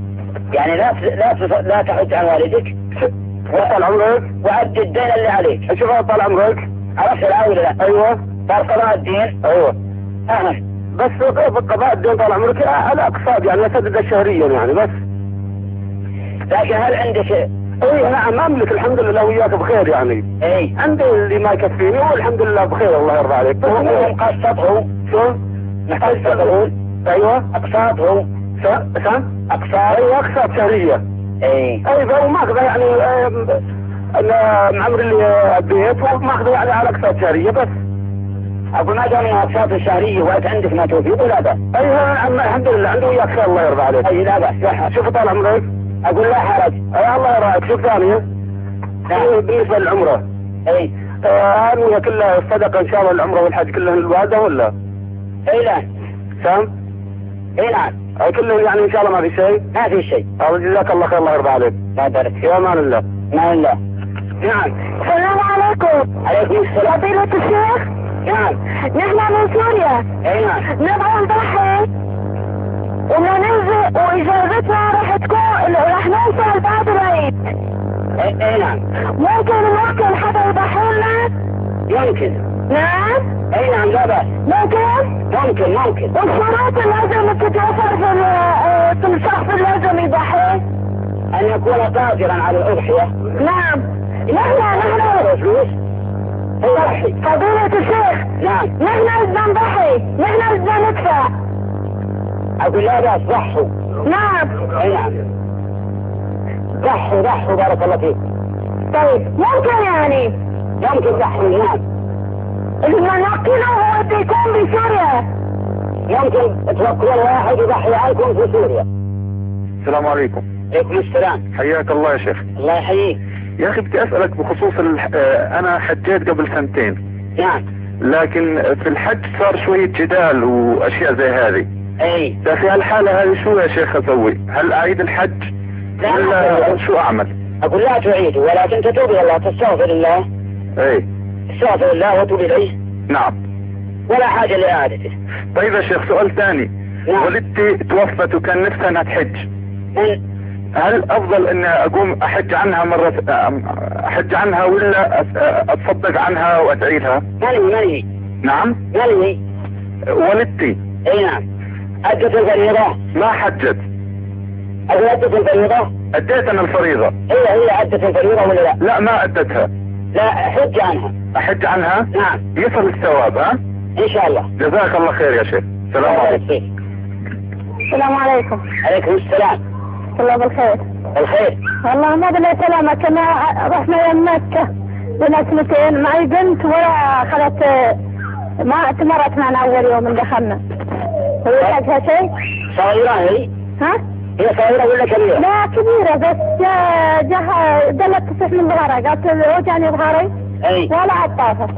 يعني لا لا لا تحج عن والدك
طال عمرك
وعد الدين اللي عليك.
شوف طال عمرك
عرفت الأول لا؟
ايوه
صار قضاء الدين
ايوه
أهم.
بس كيف قضاء الدين طال عمرك على اقساط يعني يسدد شهريا يعني بس.
لكن هل عندك؟
اي نعم املك الحمد لله وياك بخير يعني.
اي
عندي اللي ما يكفيني والحمد لله بخير الله يرضى عليك. بس
هو مقسطه
شو؟
نحتاج تقول
ايوه
اقساطه
سام
اقساط.
ايوه اقساط شهرية.
اي
اي وماخذ يعني انا معمر اللي البيت وماخذ يعني على اقساط شهرية بس.
اقول ما دام الاقساط الشهرية وانت عندك ما توفيق ولا بأس.
ايوه الحمد لله عندي وياك خير الله يرضى عليك.
اي لا بأس.
شوف طال عمرك
اقول لا حرج.
اي الله يرضى. شوف ثانية بالنسبة للعمرة
اي
هل هي كلها الصدقة ان شاء الله العمرة والحج كلها الوالدة ولا؟
اي لا
سام؟
اي نعم
اي كلهم يعني ان شاء الله ما في شيء؟
ما في شيء.
الله جزاك الله خير الله يرضى عليك.
لا بارك.
في امان الله.
ما الله.
نعم.
السلام عليكم.
عليكم السلام.
فضيلة الشيخ
نعم.
نحن من سوريا
اي نعم.
نبغى نضحي وننزل واجازتنا راح تكون راح نوصل بعد العيد.
اي, أي نعم.
ممكن ممكن حدا يضحي لنا؟
يمكن.
نعم.
اي نعم لا بأس.
ممكن؟
ممكن ممكن.
والشروط اللي لازم تتوفر في ال- في الشخص اللي لازم يضحي؟
ان يكون قادرا على الاضحية.
نعم. نحن نحن
فلوس يضحي.
فضيلة الشيخ
نعم.
نحن بدنا نضحي، نحن بدنا ندفع.
اقول لا بأس ضحوا.
نعم.
اي نعم. ضحوا ضحوا بارك الله فيك.
طيب ممكن يعني
يمكن ضحوا نعم.
المناقل هو بده يكون بسوريا.
يمكن توكلون واحد يضحي عنكم في سوريا.
السلام عليكم.
عليكم السلام.
حياك الله يا شيخ.
الله يحييك.
يا اخي بدي اسألك بخصوص الح... آه، انا حجيت قبل سنتين
نعم.
لكن في الحج صار شوية جدال واشياء زي هذه.
اي
في هالحالة هذه شو يا شيخ اسوي؟ هل اعيد الحج
لا
ولا شو اعمل؟
اقول لا تعيده ولكن تتوب الى الله تستغفر الله.
اي
تستغفر الله وتوب اليه.
نعم.
ولا حاجة لإعادته.
طيب يا شيخ سؤال ثاني.
نعم.
والدتي توفت وكان نفسها انها تحج.
من
هل افضل اني اقوم احج عنها مرة احج عنها ولا اتصدق عنها وادعي لها؟
مني مني
نعم.
مني.
والدتي
اي نعم. أدت الفريضة.
ما حجت.
أقول أدت الفريضة.
اديت انا الفريضة.
هي هي أدت الفريضة ولا لا؟
لا ما ادتها.
لا حج عنها.
احج عنها؟
نعم.
يصل الثواب ها؟
إن شاء الله.
جزاك الله خير يا شيخ. السلام عليكم.
السلام عليكم.
عليكم السلام.
الله بالخير.
الخير.
والله ما بلا سلامة كنا رحنا يم مكة لنا سنتين معي بنت ولا خلت ما اعتمرت معنا أول يوم اللي دخلنا. هو حاجها شيء؟
صغيرة هي؟
ها؟
هي صغيرة ولا كبيرة؟
لا كبيرة بس جا جاها دلت تصح من ظهرها قالت وجعني ظهري
اي
ولا عطافت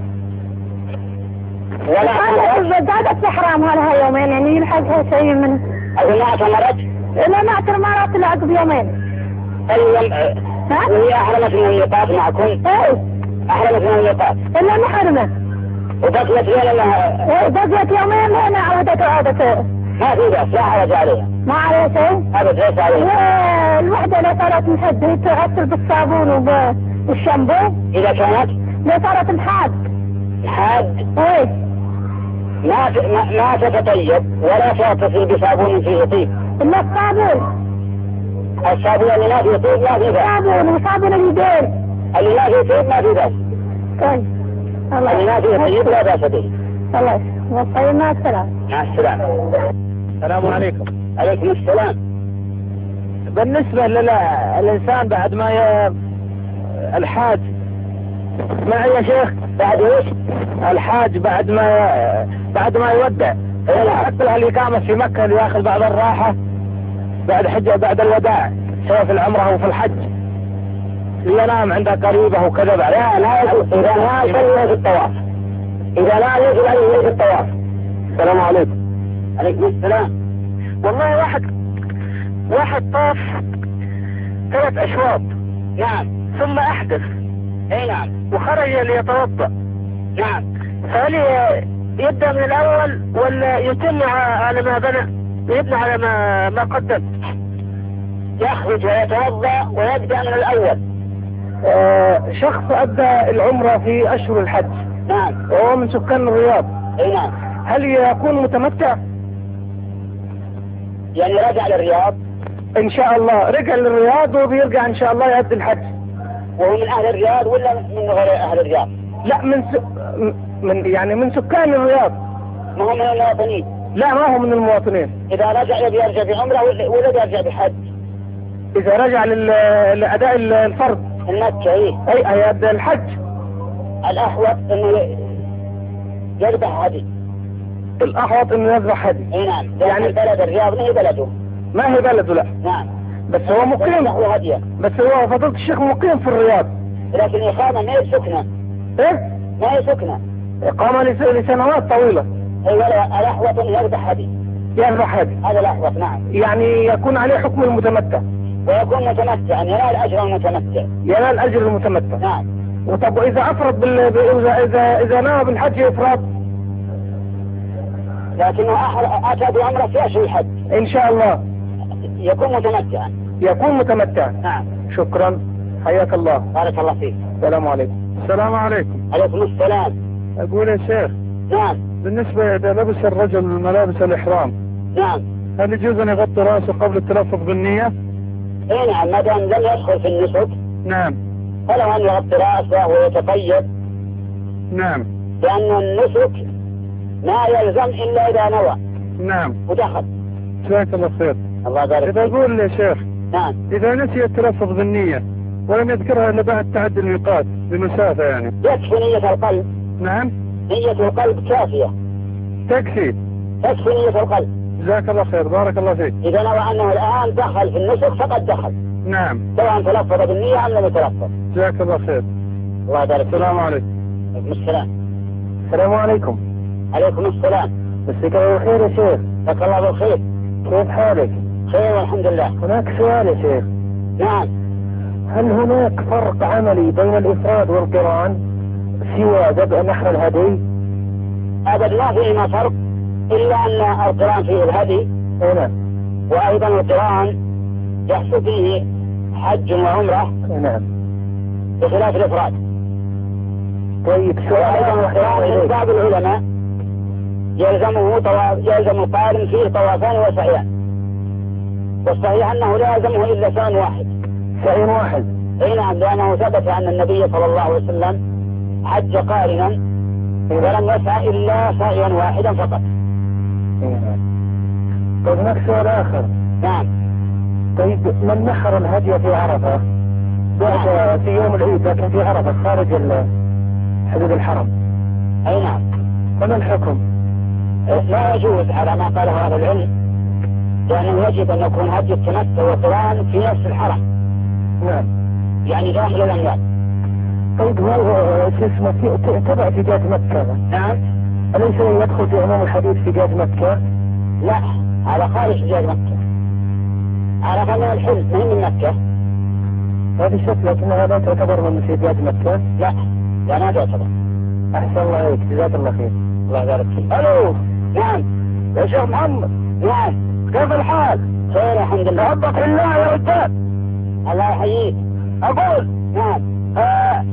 ولا
عطافت قعدت في حرامها لها يومين يعني يلحقها شيء من
أقول ما اعتمرت؟
لا ما اعتمرت الا عقب يومين.
أي
ها؟
وهي أحرمت من الميقات معكم؟
ايه
أحرمت من الميقات.
الا محرمة
وبقيت لين انها
بقيت يومين لين عودت عودت.
ما في بأس لا حرج عليها.
ما عليها شيء؟
أبد ليس عليها.
الوحدة اللي صارت محدة تغسل بالصابون وبالشامبو.
إذا كانت؟
اللي صارت محاد.
حاد؟
ايه
ما ت... ما, ما تتطيب ولا تغتسل بصابون فيه طيب.
الا الصابون.
الصابون اللي ما فيه طيب ما فيه بأس.
صابون وصابون اليدين.
اللي ما فيه طيب ما فيه بأس.
طيب الله
اللي ما فيه طيب لا بأس به.
الله يسلمك. والطيب مع السلامة.
مع السلامة.
السلام عليكم.
عليكم السلام.
بالنسبة للإنسان بعد ما ي... الحاج معي يا شيخ
بعد ايش؟
الحاج بعد ما بعد ما يودع حتى له الإقامة في مكة ليأخذ بعض الراحة بعد حجة بعد الوداع سواء في العمرة أو في الحج لينام عند قريبه وكذا بعد.
لا لا إذا لا يصلي في الطواف. إذا لا يجب أن يصلي في الطواف.
السلام عليكم.
عليكم السلام.
والله واحد واحد طاف ثلاث أشواط.
نعم.
ثم أحدث.
اي نعم.
وخرج ليتوضأ.
نعم.
فهل يبدأ من الأول ولا يتم على ما بنى؟ يبنى على ما ما قدم؟
يخرج ويتوضأ ويبدأ من الأول.
آه شخص أدى العمرة في أشهر الحج.
نعم.
وهو من سكان الرياض.
أي نعم.
هل يكون متمتع؟
يعني رجع للرياض
إن شاء الله رجع للرياض وبيرجع إن شاء الله يؤدي الحج.
وهو من أهل الرياض ولا من غير أهل الرياض؟
لا من س... من يعني من سكان الرياض.
ما هو من المواطنين؟
لا ما هو من المواطنين.
إذا رجع يبي يرجع بعمرة ولا بيرجع بحج؟
إذا رجع لل... لأداء الفرض
المكة. إيه
أي هيأدي الحج.
الأحوط إنه يذبح هدي.
الأحوط إنه يذبح هدي.
أي نعم. يعني بلد الرياض ما هي بلده.
ما هي بلده لا.
نعم.
بس هو مقيم.
هديه.
بس هو فضيلة الشيخ مقيم في الرياض.
لكن إقامة ما هي سكنة.
إيه؟
ما هي سكنة.
إقامة لس... لسنوات طويلة.
أيوة الأحوط إنه يذبح هدي.
يذبح هدي.
هذا الأحوط. نعم.
يعني يكون عليه حكم المتمتع.
ويكون متمتعا ينال أجر المتمتع.
ينال أجر المتمتع.
نعم.
وطب وإذا أفرض بال... إذا إذا إذا نوى بالحج إفراط.
لكنه أتى بعمرة في أشهر الحج.
إن شاء الله.
يكون متمتعا.
يكون متمتعا.
نعم.
شكرا. حياك الله.
بارك الله فيك.
السلام عليكم. السلام عليكم.
عليكم السلام.
أقول يا شيخ.
نعم.
بالنسبة إذا لبس الرجل ملابس الإحرام.
نعم.
هل يجوز أن يغطي رأسه قبل التلفظ بالنية؟
إيه نعم ما دام لم يدخل في النسك.
نعم.
فله أن يغطي رأسه ويتطيب.
نعم.
لأن النسك ما يلزم إلا إذا نوى.
نعم.
ودخل.
جزاك الله خير.
الله يبارك
إذا
فيك.
أقول يا شيخ.
نعم.
إذا نسي التلفظ بالنية ولم يذكرها إلا بعد تعدي الميقات بمسافة يعني.
يكفي نية القلب.
نعم.
نية القلب كافية.
تكفي.
تكفي نية القلب.
جزاك الله خير. بارك الله فيك.
إذا نوى أنه الآن دخل في النسك فقد دخل.
نعم.
سواء تلفظ بالنية أم لم يتلفظ.
جزاك الله خير.
الله يبارك فيك.
السلام عليكم.
عليكم السلام.
السلام عليكم.
عليكم السلام.
مساك الله بالخير يا شيخ.
مساك الله بالخير.
كيف حالك؟
خير والحمد لله.
هناك سؤال يا شيخ.
نعم.
هل هناك فرق عملي بين الإفراد والقران سوى ذبح نحر الهدي؟
أبد ما فيهما فرق إلا أن القران فيه الهدي.
نعم.
وأيضا القران يحصل فيه حج وعمرة.
نعم.
بخلاف الإفراد.
طيب سؤال.
بعض العلماء يلزمه طواف يلزم القارن فيه طوافان وسعيان. والصحيح أنه لا يلزمه إلا سعي واحد.
سعي واحد.
أي نعم لأنه ثبت أن النبي صلى الله عليه وسلم حج قارنا ولم يسعى إلا سعيا واحدا فقط.
طيب هناك سؤال آخر.
نعم.
طيب من نحر الهدي في عرفة بعد في يوم العيد لكن في عرفة خارج حدود الحرم.
أي نعم.
فما الحكم؟
لا يجوز على ما قاله أهل العلم لأنه يجب أن يكون هدي التمتع والقران في نفس الحرم.
نعم.
يعني داخل الأميال.
طيب هو شو اسمه تبع في جهة مكة.
نعم.
أليس يدخل في عموم الحديث في جهة مكة؟
لا على خارج جهة مكة. على من الحل ما هي من مكة.
هذه شك لكنها لا تعتبر من في جهة مكة.
لا لا ما تعتبر.
أحسن الله عليك. جزاك الله خير.
الله يبارك فيك.
ألو.
نعم.
يا شيخ محمد.
نعم.
كيف الحال؟
خير الحمد لله.
أحبك الله يا رجال.
الله يحييك.
أقول.
نعم.
آه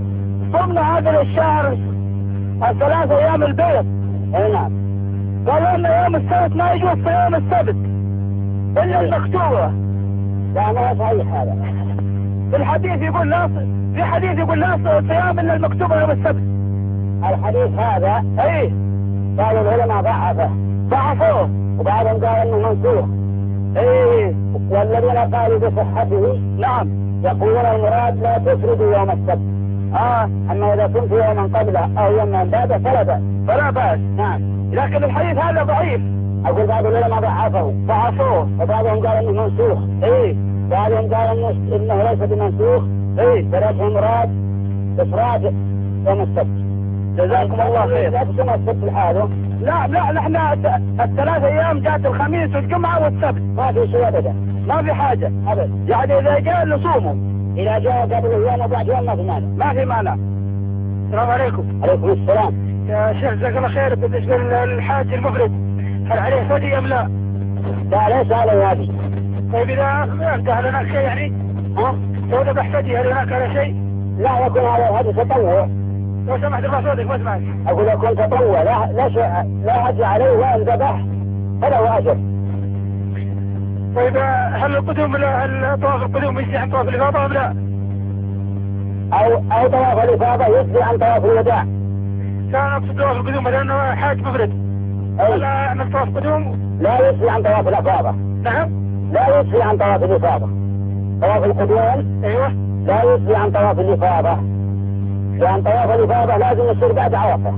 صمنا هذا الشهر الثلاث أيام البيض.
أي نعم.
قالوا لنا يوم السبت ما يجوز صيام السبت إلا المكتوبة.
لا ما صحيح هذا.
في الحديث يقول لا في حديث يقول لا صيام إلا المكتوبة يوم السبت.
الحديث هذا
أي
قالوا العلماء ضعفه.
ضعفوه.
وبعضهم قال انه منسوخ.
ايه.
والذين قالوا بصحته
نعم
يقولون المراد لا تفردوا يوم السبت.
اه
اما اذا كنت يوما قبله او يوما بعده فلا باس.
فلا باس.
نعم.
لكن الحديث هذا ضعيف.
اقول بعض العلماء ضعفه.
ضعفوه.
وبعضهم قال انه منسوخ.
ايه.
بعضهم قال انه انه ليس بمنسوخ.
ايه.
ولكن المراد افراد يوم السبت.
جزاكم الله خير.
لا تسمى السبت لحاله.
لا لا نحن الثلاث ايام جات الخميس والجمعة والسبت.
ما في شيء ابدا.
ما في حاجة
ابدا.
يعني اذا جاء نصومه.
اذا جاء قبل يوم وبعد يوم ما في مانع.
ما في مانع. السلام عليكم.
عليكم السلام.
يا شيخ جزاك الله خير. بالنسبة للحاج المفرد هل عليه فدية ام لا؟
لا ليس عليه هذه.
طيب إذا أهدى هل هناك شيء يعني؟ ها؟ لو ذبح فدية هل هناك هذا شيء؟
لا يكون هذا هذا تطوع.
لو سمحت الله صوتك ما سمعت.
أقول يكون تطوع لا لا شيء لا أجر عليه وإن ذبح فله أجر.
طيب هل القدوم هل طواف القدوم يجزي عن طواف الإفاضة أم لا؟
أو أو طواف الإفاضة يجزي عن طواف الوداع.
لا أقصد طواف القدوم لأنه حاج مفرد. ولا أن طواف القدوم
لا يجزي عن طواف الإفاضة.
نعم.
لا يجزي عن طواف الإفاضة. طواف القدوم
أيوه.
لا يجزي عن طواف الإفاضة. لأن طواف الإفاضة لازم يصير بعد عرفة.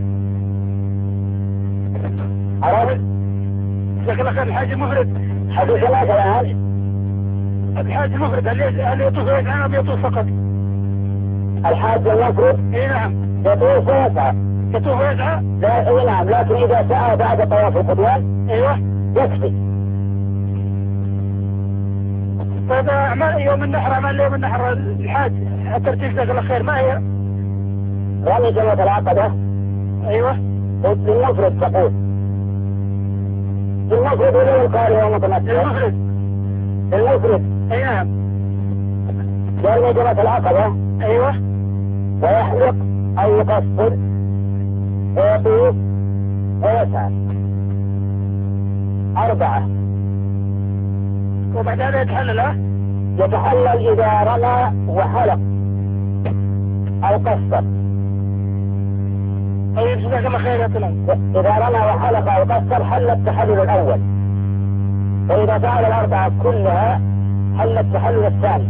عرفت؟
جزاك الله خير. الحاج المفرد
حديث ثلاثة الآن.
الحاج المفرد هل هل يطوف ويسعى أم يطوف فقط؟
الحاج المفرد
اي نعم
يطوف ويسعى.
يطوف ويسعى؟
لا اي نعم، لكن إذا سعى بعد طواف القدوم
ايوه
يكفي.
طيب أعمال يوم النحر أعمال يوم النحر الحاج الترتيب جزاك الله خير ما هي؟
رمي جمرة العقبة.
ايوه.
للمفرد تقول. للمفرد ولا للقارئ والمتمتع؟
للمفرد.
للمفرد.
اي نعم.
يرمي جمرة العقبة.
ايوه.
ويحلق أو يقصر ويطوف ويسعى. أربعة.
وبعد هذا يتحلل ها؟
يتحلل إذا رمى وحلق أو قصر.
طيب جزاك الله خير يا سلام.
إذا رمى وحلق أو قصر حل التحلل الأول، وإذا فعل الأربعة كلها حل التحلل الثاني.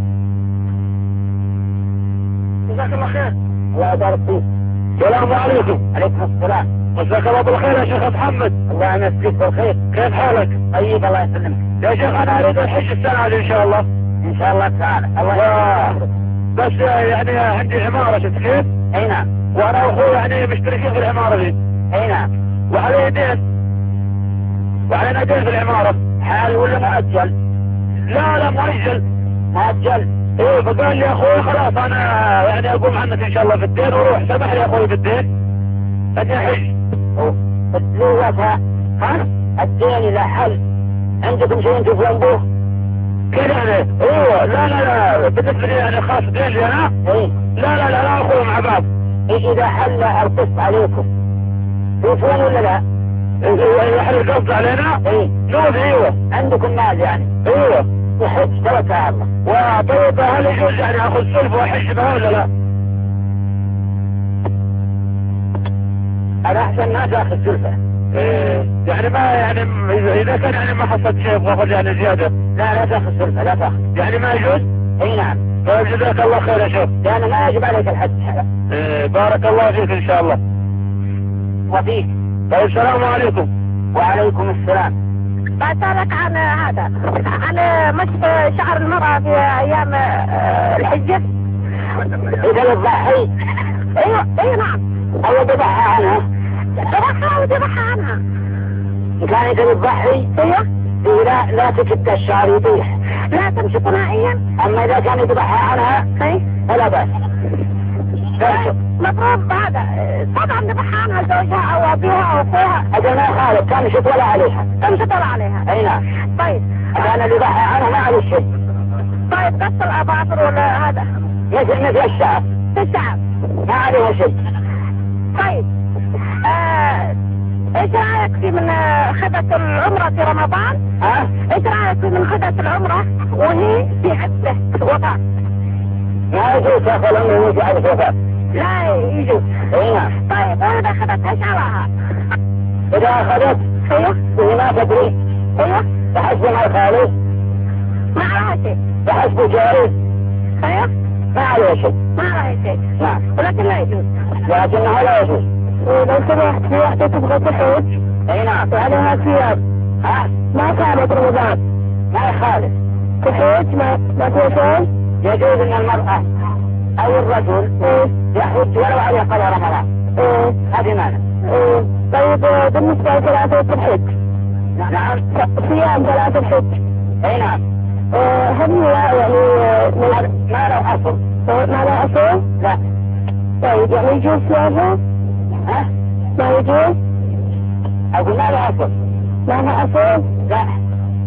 جزاك الله خير.
الله يبارك فيك. السلام عليكم. عليكم السلام.
جزاك الله بالخير يا شيخ محمد.
الله يمسيك بالخير.
كيف حالك؟
طيب الله يسلمك.
يا شيخ أنا أريد الحج السنة هذه إن شاء الله.
إن شاء الله تعالى. الله
يسلمك. بس يعني عندي عمارة شفت كيف؟
أي نعم.
وأنا وأخوي يعني مشتركين في العمارة دي.
أي نعم.
وعلي دين. وعلينا دين في العمارة.
حال ولا مؤجل؟
لا لا مؤجل.
مؤجل.
ايه فقال لي اخوي خلاص انا يعني اقوم عنك ان شاء الله في الدين وروح سمح لي اخوي في الدين اني احج.
الدين وفاء.
ها؟
الدين لا حل. عندكم شيء انتم تنبوه؟
كده يعني ايوه لا لا لا بالنسبه لي يعني خاص دين لي انا؟
ايه.
لا لا لا لا اخوي مع بعض.
إيه إذا حل القسط عليكم توفون ولا لا؟
يحل القسط علينا؟
ايه.
نوف ايوه.
عندكم مال يعني؟
ايوه.
يحج توكل على الله.
وطيب هل يجوز يعني اخذ سلف واحج بها ولا لا؟
انا احسن ما تاخذ سلفه.
ايه يعني ما يعني اذا كان يعني ما حصلت شيء واخذ يعني زياده.
لا لا تاخذ سلفه لا تاخذ.
يعني ما يجوز؟
اي نعم.
طيب جزاك الله خير يا شيخ.
لأن ما يجب عليك الحج.
ايه بارك الله فيك ان شاء الله.
وفيك.
طيب السلام عليكم.
وعليكم السلام.
بسألك عن هذا عن مشط شعر المرأة في أيام الحجة.
إذا الضحي.
أيوة أي نعم.
أو تضحى عنها.
تضحى وتضحى عنها.
إن كان إذا الضحي.
أيوة.
لا لا تشد الشعر يطيح.
لا تمشط نهائيا.
أما إذا كان يتضحى عنها.
أي.
فلا بأس.
مفروض هذا طبعا تضحى عنها زوجها أو أبيها أو أخوها.
أجل ما خالف كان يشط ولا عليها.
تمشط ولا عليها.
أي نعم.
طيب.
كان اللي ضحى عنها ما عليه شيء.
طيب قص الأظافر ولا هذا؟
مثل مثل الشعر.
الشعر.
ما عليها شيء.
طيب. آه. ايش رايك في من خدة العمرة في رمضان؟
ها؟
ايش رايك في من خدة العمرة وهي في عدة وفاة؟
ما يجوز تاخذ العمرة وهي في عدة وفاة.
لا يجوز.
اي نعم.
طيب واذا اخذت ايش عليها؟
اذا اخذت.
ايوه.
وهي ما تدري.
ايوه.
فحسب ما يخالف.
ما عليها شيء.
فحسب جائز.
ايوه.
ما عليها شيء.
ما عليها شيء.
نعم.
ولكن لا يجوز.
لكنها لا يجوز.
لو سمحت في واحدة تبغى تحج.
اي نعم.
وعليها ثياب.
ها؟
ما كانت رمضان.
ما يخالف.
تحج ما ما تحج.
يجوز ان المرأة او الرجل
ايه.
يحج ولو عليه قضاء رمضان.
ايه.
هذه معنى.
ايه. طيب بالنسبة لثلاثة الحج.
نعم.
صيام ثلاثة الحج.
اي نعم.
اه هل هي يعني
ما له اصل.
ما له اصل؟
لا.
طيب يعني يجوز صيامها؟
ها؟
ما يجوز؟
اقول ما له اصل.
ما له اصل؟
لا.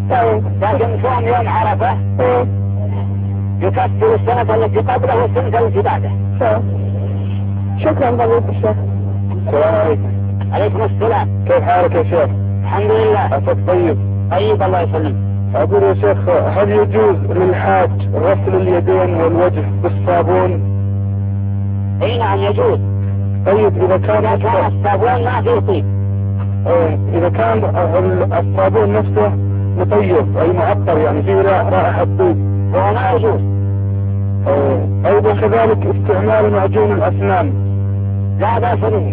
طيب.
لكن صوم يوم عرفة
ايه
يكفر السنة التي قبله والسنة التي بعده.
طيب. شكرا فضيلة الشيخ.
السلام عليكم.
عليكم السلام.
كيف حالك يا شيخ؟
الحمد لله.
عساك طيب.
طيب الله يسلم.
أقول يا شيخ هل يجوز للحاج غسل اليدين والوجه بالصابون؟
اي نعم يجوز.
طيب إذا كان
إذا كان الصابون ما فيه طيب.
إيه إذا كان الصابون نفسه مطيب أي معطر يعني فيه رائحة طيب
هو ما يجوز.
إيه أيضا كذلك استعمال معجون الأسنان
لا بأس به.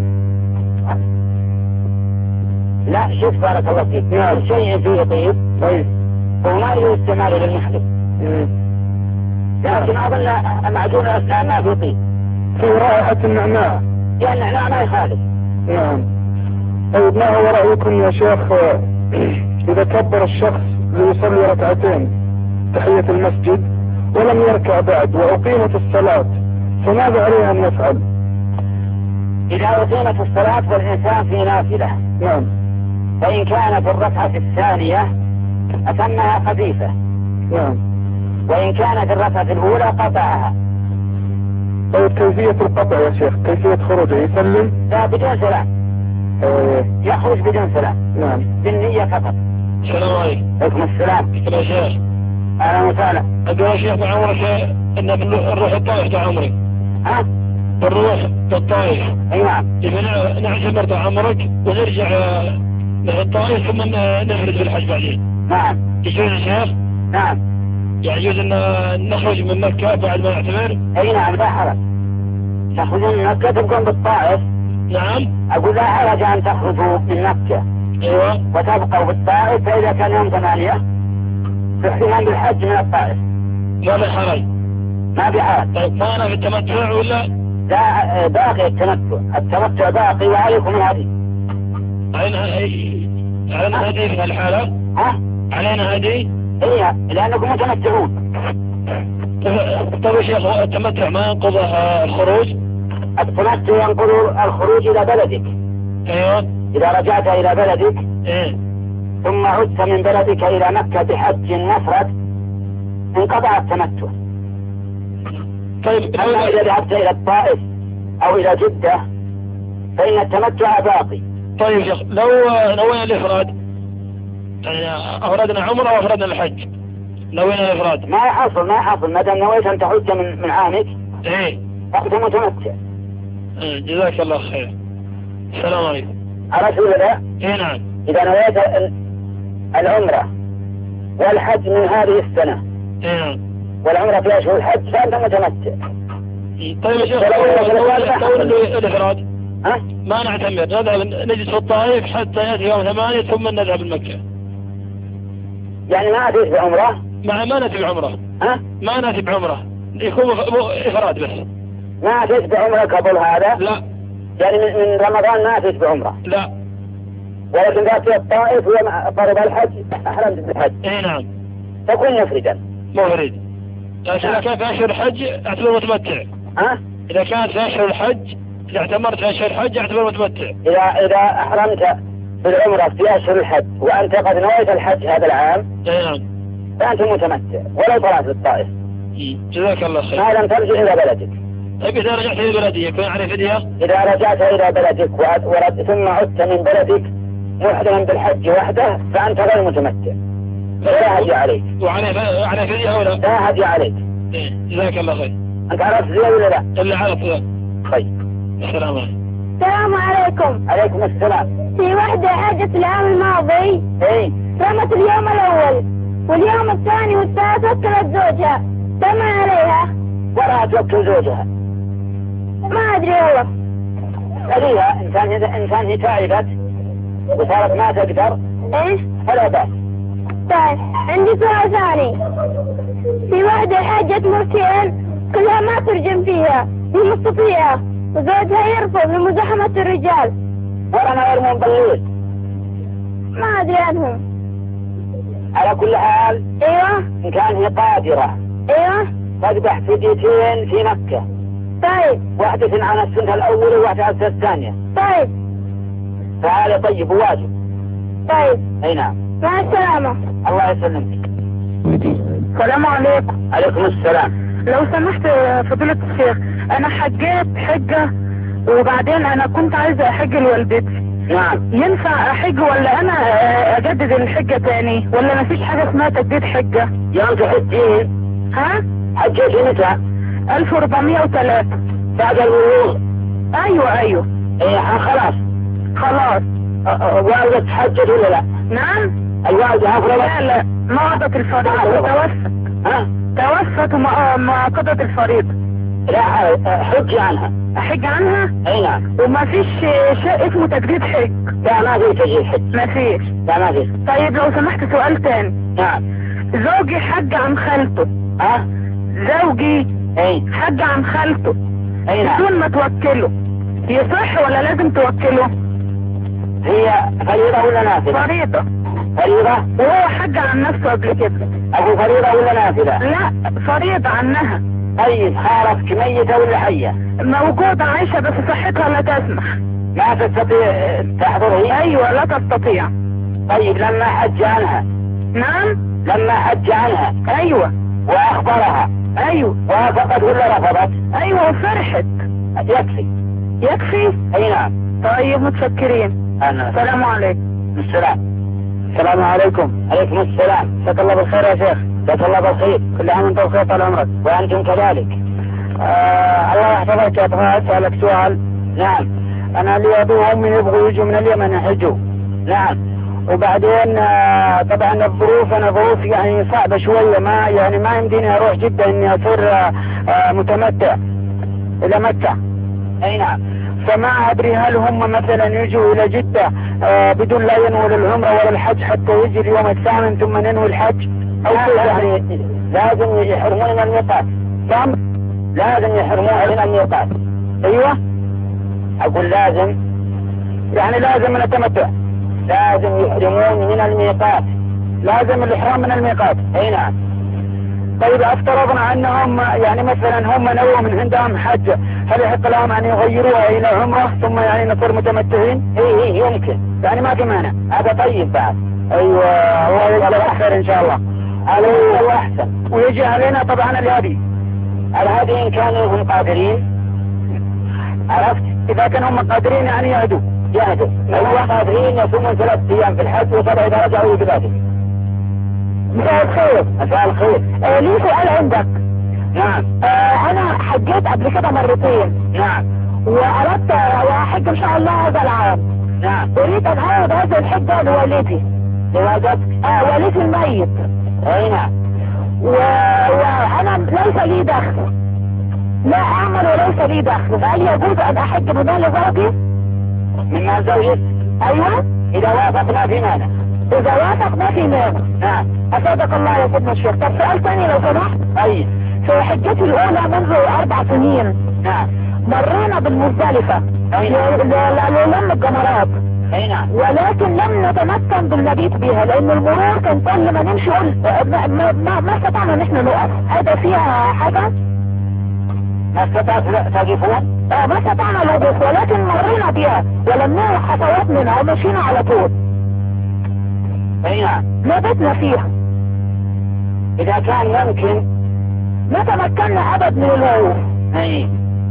لا شوف بارك الله فيك كل شيء فيه طيب.
طيب
هو ما يجوز استعماله للمحدث.
إيه.
لكن أظن معجون الأسنان ما فيه طيب.
في رائحة النعناع.
يعني النعناع ما يخالف.
نعم. طيب ما هو رأيكم يا شيخ إذا كبر الشخص ليصلي ركعتين تحية المسجد ولم يركع بعد وأقيمت الصلاة فماذا عليه أن يفعل؟
إذا أقيمت الصلاة والإنسان في نافلة
نعم.
فإن كان في الركعة الثانية أتمها خفيفة.
نعم.
وإن كان في الركعة الأولى قطعها.
طيب كيفية القطع يا شيخ؟ كيفية خروجه يسلم؟
لا بدون سلام.
ايه.
يخرج بدون سلام.
نعم.
بالنية فقط.
السلام عليكم.
عليكم السلام.
يا شيخ.
أهلا وسهلا.
أقول يا شيخ بعمرك إن نروح الطائف تاع عمري.
ها؟
بنروح الطائف.
أي نعم.
إذا نعتمر تاع عمرك ونرجع للطائف ثم نخرج بالحج بعدين.
نعم.
يجوز يا شيخ؟
نعم.
يعني يجوز أن نخرج من مكة بعد ما نعتمر؟
أي نعم لا حرج. تخرجون من مكة تبقون بالطائف.
نعم.
أقول لا حرج أن تخرجوا من مكة.
أيوة.
وتبقوا بالطائف فإذا كان يوم ثمانية تحرمون بالحج من الطائف.
ما في حرج.
ما في حرج.
طيب ما أنا في التمتع ولا؟
لا باقي التمتع. التمتع باقي وعليكم الهدي.
علينا علينا هدي في هالحالة؟
ها؟
علينا هدي؟
إيه لأنكم متمتعون.
طيب يا شيخ التمتع ما ينقض الخروج؟
التمتع ينقض الخروج إلى بلدك.
ايوه.
إذا رجعت إلى بلدك
ايه
ثم عدت من بلدك إلى مكة بحج مفرد انقطع التمتع.
طيب
أما إذا ذهبت إلى الطائف أو إلى جدة فإن التمتع باقي.
طيب يا شيخ لو نوينا الإفراد يعني أفردنا عمره وأفردنا الحج نوينا الإفراد
ما يحصل ما يحصل ما دام نويت أن تحج من من عامك
ايه
فأنت متمتع.
ايه جزاك الله خير. السلام عليكم.
عرفت ولا لا؟
ايه نعم.
إذا نويت العمرة والحج من هذه السنة
ايه نعم.
والعمرة في أشهر الحج فأنت متمتع.
طيب يا شيخ لو نوي الإفراد
ها؟
ما نعتمر نذهب نجلس في الطائف حتى يأتي يوم ثمانية ثم نذهب لمكة.
يعني ما أتيت بعمرة؟
مع ما نأتي بعمرة.
ها؟
ما نأتي بعمرة يكون إفراد بس.
ما أتيت بعمرة قبل هذا؟
لا.
يعني من, من رمضان ما أتيت بعمرة؟
لا.
ولكن ذات الطائف ويوم فرض الحج أحرمت بالحج.
اي نعم.
تكون مفردا.
مفرد. لكن إذا كان في أشهر الحج أعتبر متمتع.
ها؟
إذا كانت في أشهر الحج إذا اعتمرت في أشهر الحج أعتبر متمتع.
إذا إذا أحرمت بالعمرة في أشهر الحج وأنت قد نويت الحج هذا العام
اي نعم.
فأنت متمتع ولو طلعت للطائف.
جزاك الله خير.
ما لم ترجع إلى بلدك.
طيب إذا رجعت إلى بلدي يكون علي فدية؟
إذا رجعت إلى بلدك ورد ثم عدت من بلدك محرما بالحج وحده فأنت غير متمتع. لا هدي عليك.
وعلي علي فدية أو لا؟
لا هدي عليك.
إيه جزاك الله خير.
أنت عرفت زي ولا لا؟
اللي عرفت ذا.
خير.
السلام عليكم.
السلام عليكم.
عليكم السلام.
في وحدة حجت العام الماضي
إيه.
رمت اليوم الأول واليوم الثاني والثالث وكلت زوجها فما عليها؟
ولا توكل زوجها.
ما أدري والله.
عليها إن كان إن كان هي تعبت وصارت ما تقدر
إيه؟
فلا بأس.
طيب عندي سؤال ثاني. في وحدة حجت مرتين كلها ما ترجم فيها هي مستطيعة وزوجها يرفض لمزاحمة الرجال.
وأنا يرمون بالليل.
ما أدري عنهم.
على كل حال.
أيوة.
إن كان هي قادرة.
أيوة.
تذبح فديتين في مكة.
طيب.
واحدة عن السنة الأولى وواحدة عن السنة الثانية.
طيب.
فهذا طيب وواجب.
طيب.
أي نعم.
مع السلامة.
الله يسلمك.
السلام عليكم.
عليكم السلام.
لو سمحت فضيلة الشيخ، انا حجيت حجة وبعدين انا كنت عايزة احج لوالدتي.
نعم.
ينفع احج ولا انا اجدد الحجة تاني ولا مفيش حاجة اسمها تجديد حجة؟
يوم تحجين؟
ها؟
حجيتي متى؟
ألف وأربعمية وثلاثة.
بعد البلوغ؟
ايوه ايوه.
ايه خلاص.
خلاص.
والدك حجت ولا لا؟
نعم.
الوالدة أفضل؟
لا لا ما قضت الفريضة وتوفت.
ها؟
توفت وما ما قضت الفريضة.
لا حج عنها.
احج عنها؟
اي نعم.
وما فيش شيء اسمه تجديد حج؟
لا ما في تجديد حج.
ما فيش.
لا ما في.
طيب لو سمحت سؤال تاني.
نعم.
زوجي حج عن خالته.
ها؟
زوجي
اي
حج عن خالته.
اي نعم.
بدون ما توكله يصح ولا لازم توكله؟
هي فريضة ولا نافلة؟
فريضة.
فريضة؟
وهو حج عن نفسه قبل كده.
أبو فريضة ولا نافلة؟
لا فريضة عنها.
طيب خالتك ميتة ولا حية؟
موجودة عايشة بس صحتها لا تسمح.
ما تستطيع تحضر هي؟
ايوه لا تستطيع.
طيب لما حج عنها؟
نعم.
لما حج عنها؟
ايوه.
واخبرها؟
ايوه.
وافقت ولا رفضت؟
ايوه وفرحت.
يكفي.
يكفي؟
اي نعم.
طيب متشكرين.
أنا.
السلام عليكم.
السلام. السلام عليكم. عليكم السلام. جزاك الله بالخير يا شيخ. جزاك الله بالخير. كل عام وانت بخير طال عمرك. وانتم كذلك. آه الله يحفظك. ابغى اسالك سؤال. نعم. انا لي ابو وامي يبغوا يجوا من اليمن يحجوا. نعم. وبعدين آه طبعا الظروف انا ظروف يعني صعبه شويه، ما يعني ما يمديني اروح جده اني اصير آه آه متمتع الى مكه. اي نعم. فما ادري هل هم مثلا يجوا الى جدة آه بدون لا ينوي العمرة ولا الحج حتى يجي اليوم الثامن ثم ننوي الحج او كيف يعني؟ لازم يحرمون من الميقات. نعم. لازم يحرمون من الميقات. ايوه. اقول لازم يعني لازم من التمتع. لازم يحرمون من الميقات. لازم الاحرام من الميقات. اي نعم. طيب افترضنا انهم يعني مثلا هم نووا من عندهم حج، هل يحق لهم ان يغيروها الى عمره ثم يعني نصير متمتعين؟ اي اي يمكن يعني ما في مانع. هذا طيب بعد. ايوه الله يجزاك خير ان شاء الله. هذا هو احسن. ويجي علينا طبعا الهدي. الهدي ان كانوا هم قادرين. عرفت؟ اذا كانوا هم قادرين يعني يهدوا. يهدوا. ايوه قادرين يصومون ثلاث ايام في الحج وسبع اذا رجعوا بذاته. مساء الخير. مساء الخير.
آه لي سؤال عندك.
نعم.
آه انا حجيت قبل كده مرتين.
نعم.
واردت واحج ان شاء الله هذا العام.
نعم.
اريد ان اعود هذه الحجة لوالدي.
لوالدك؟
اه والدي الميت.
اي نعم.
و... وانا ليس لي دخل. لا اعمل وليس لي دخل، فهل يجوز ان احج بمال زوجي؟
من مال زوجك؟
ايوه.
اذا وافق ما في مانع.
اذا وافق ما في مانع.
نعم.
افادك الله يا سيدنا الشيخ. طب سؤال ثاني لو سمحت.
اي.
في حجتي الاولى منذ اربع سنين.
نعم.
مرينا بالمزدلفة للم الجمرات.
اي نعم.
ولكن لم نتمكن بالمبيت بها لان المرور كان كل ما نمشي ما, ما, ما, ما استطعنا ان احنا نقف. هذا فيها حاجة؟
ما استطعت تقفون؟
اه ما استطعنا الوقوف ولكن مرينا بها ولمناها حصوات منها ومشينا على طول.
اي نعم.
ما بتنا فيها.
اذا كان ممكن
ما تمكنا ابد من الوقوف.
اي.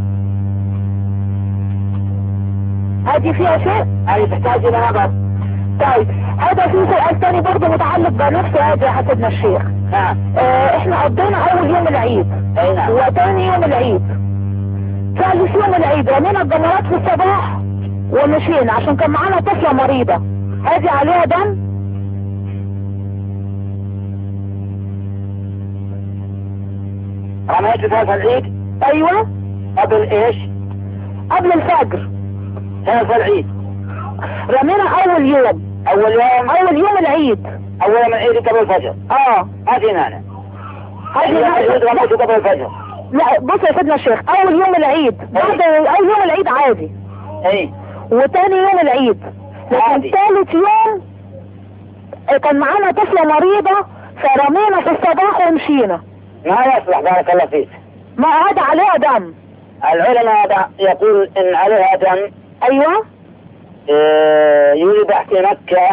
هذه فيها شيء؟
هذه تحتاج الى نظر.
طيب هذا في سؤال ثاني برضه متعلق بنفس هذا يا سيدنا الشيخ.
نعم.
اه احنا قضينا اول يوم العيد.
اي نعم.
وثاني يوم العيد. ثالث يوم العيد رمينا الجمرات في الصباح ومشينا عشان كان معانا طفلة مريضة. هذه عليها دم؟
رميت ثالث العيد؟
ايوه.
قبل ايش؟
قبل الفجر.
ثالث العيد.
رمينا اول يوم.
اول يوم؟
اول يوم العيد.
اول يوم العيد قبل الفجر.
اه
ما في مانع.
هذه
العيد رميته قبل الفجر.
لا بص يا سيدنا الشيخ، اول يوم العيد بعد اول يوم العيد عادي.
اي.
وتاني يوم العيد. لكن ثالث يوم كان معانا طفلة مريضة فرمينا في الصباح ومشينا.
ما يصلح بارك الله فيك.
ما عاد عليها دم.
العلماء يقول ان عليها دم.
ايوه.
اه يذبح في مكة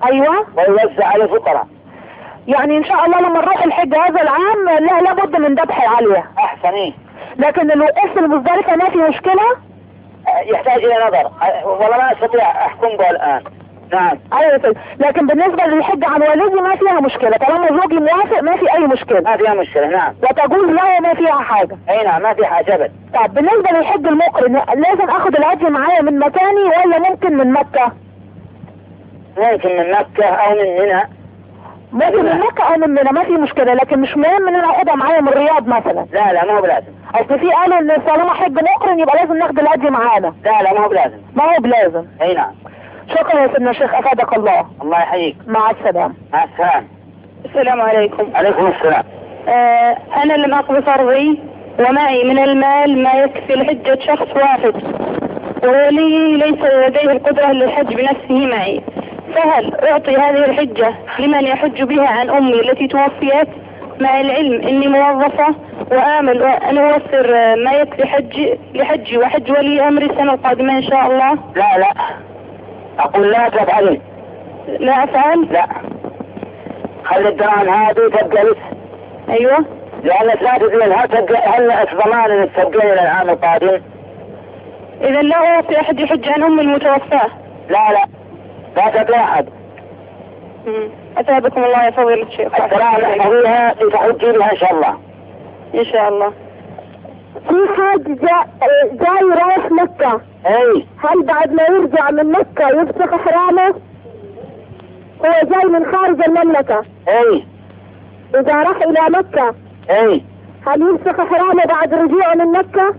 ايوه.
ويوزع على الفقراء.
يعني ان شاء الله لما نروح الحج هذا العام لا لابد من ذبح عليه.
احسن. ايه
لكن الوقوف في المزدلفة ما في مشكلة؟
يحتاج الى نظر، والله ما استطيع احكم به الان. نعم.
ايوه، لكن بالنسبة للحج عن والدي ما فيها مشكلة، طالما زوجي موافق ما في اي مشكلة.
ما فيها مشكلة. نعم.
وتجوز له ما فيها حاجة.
اي نعم ما في حاجة ابد.
طب بالنسبة للحج المقرن لازم اخد الهدي معايا من مكاني ولا ممكن من مكة؟
ممكن من مكة او من منى.
ممكن من مكة او من منى ما في مشكلة، لكن مش مهم ان انا اخدها معايا من الرياض مثلا.
لا لا ما هو بلازم.
اصل في قالوا ان طالما حج مقرن يبقى لازم ناخد الهدي معانا.
لا لا ما هو بلازم.
ما هو بلازم.
اي نعم.
شكرا يا سيدنا الشيخ افادك الله.
الله يحييك.
مع السلامة.
مع السلامة.
السلام عليكم.
عليكم السلام.
آه انا لم اقضي فرضي ومعي من المال ما يكفي لحجة شخص واحد، ولي ليس لديه القدرة للحج بنفسه معي، فهل اعطي هذه الحجة لمن يحج بها عن امي التي توفيت، مع العلم اني موظفة وامل ان اوفر ما يكفي حج لحجي وحج ولي امري السنة القادمة ان شاء الله؟
لا لا اقول لا تفعلي.
لا افعل؟
لا خلي الدراهم هذه تبقى لك.
ايوه.
لانك لا تزيلها تبقى. هل ضمان انك تبقى الى العام القادم؟
اذا لا اعطي احد يحج عن امي المتوفاة.
لا لا لا تبقى احد.
أثابكم الله يا فضيلة الشيخ.
السلام عليها لتحجي بها إن شاء الله.
إن شاء الله. في حاج جاي جاي رايح مكة.
أي.
هل بعد ما يرجع من مكة يفسخ إحرامه؟ هو جاي من خارج المملكة.
أي.
إذا راح إلى مكة.
أي.
هل يفسخ إحرامه بعد رجوعه من مكة؟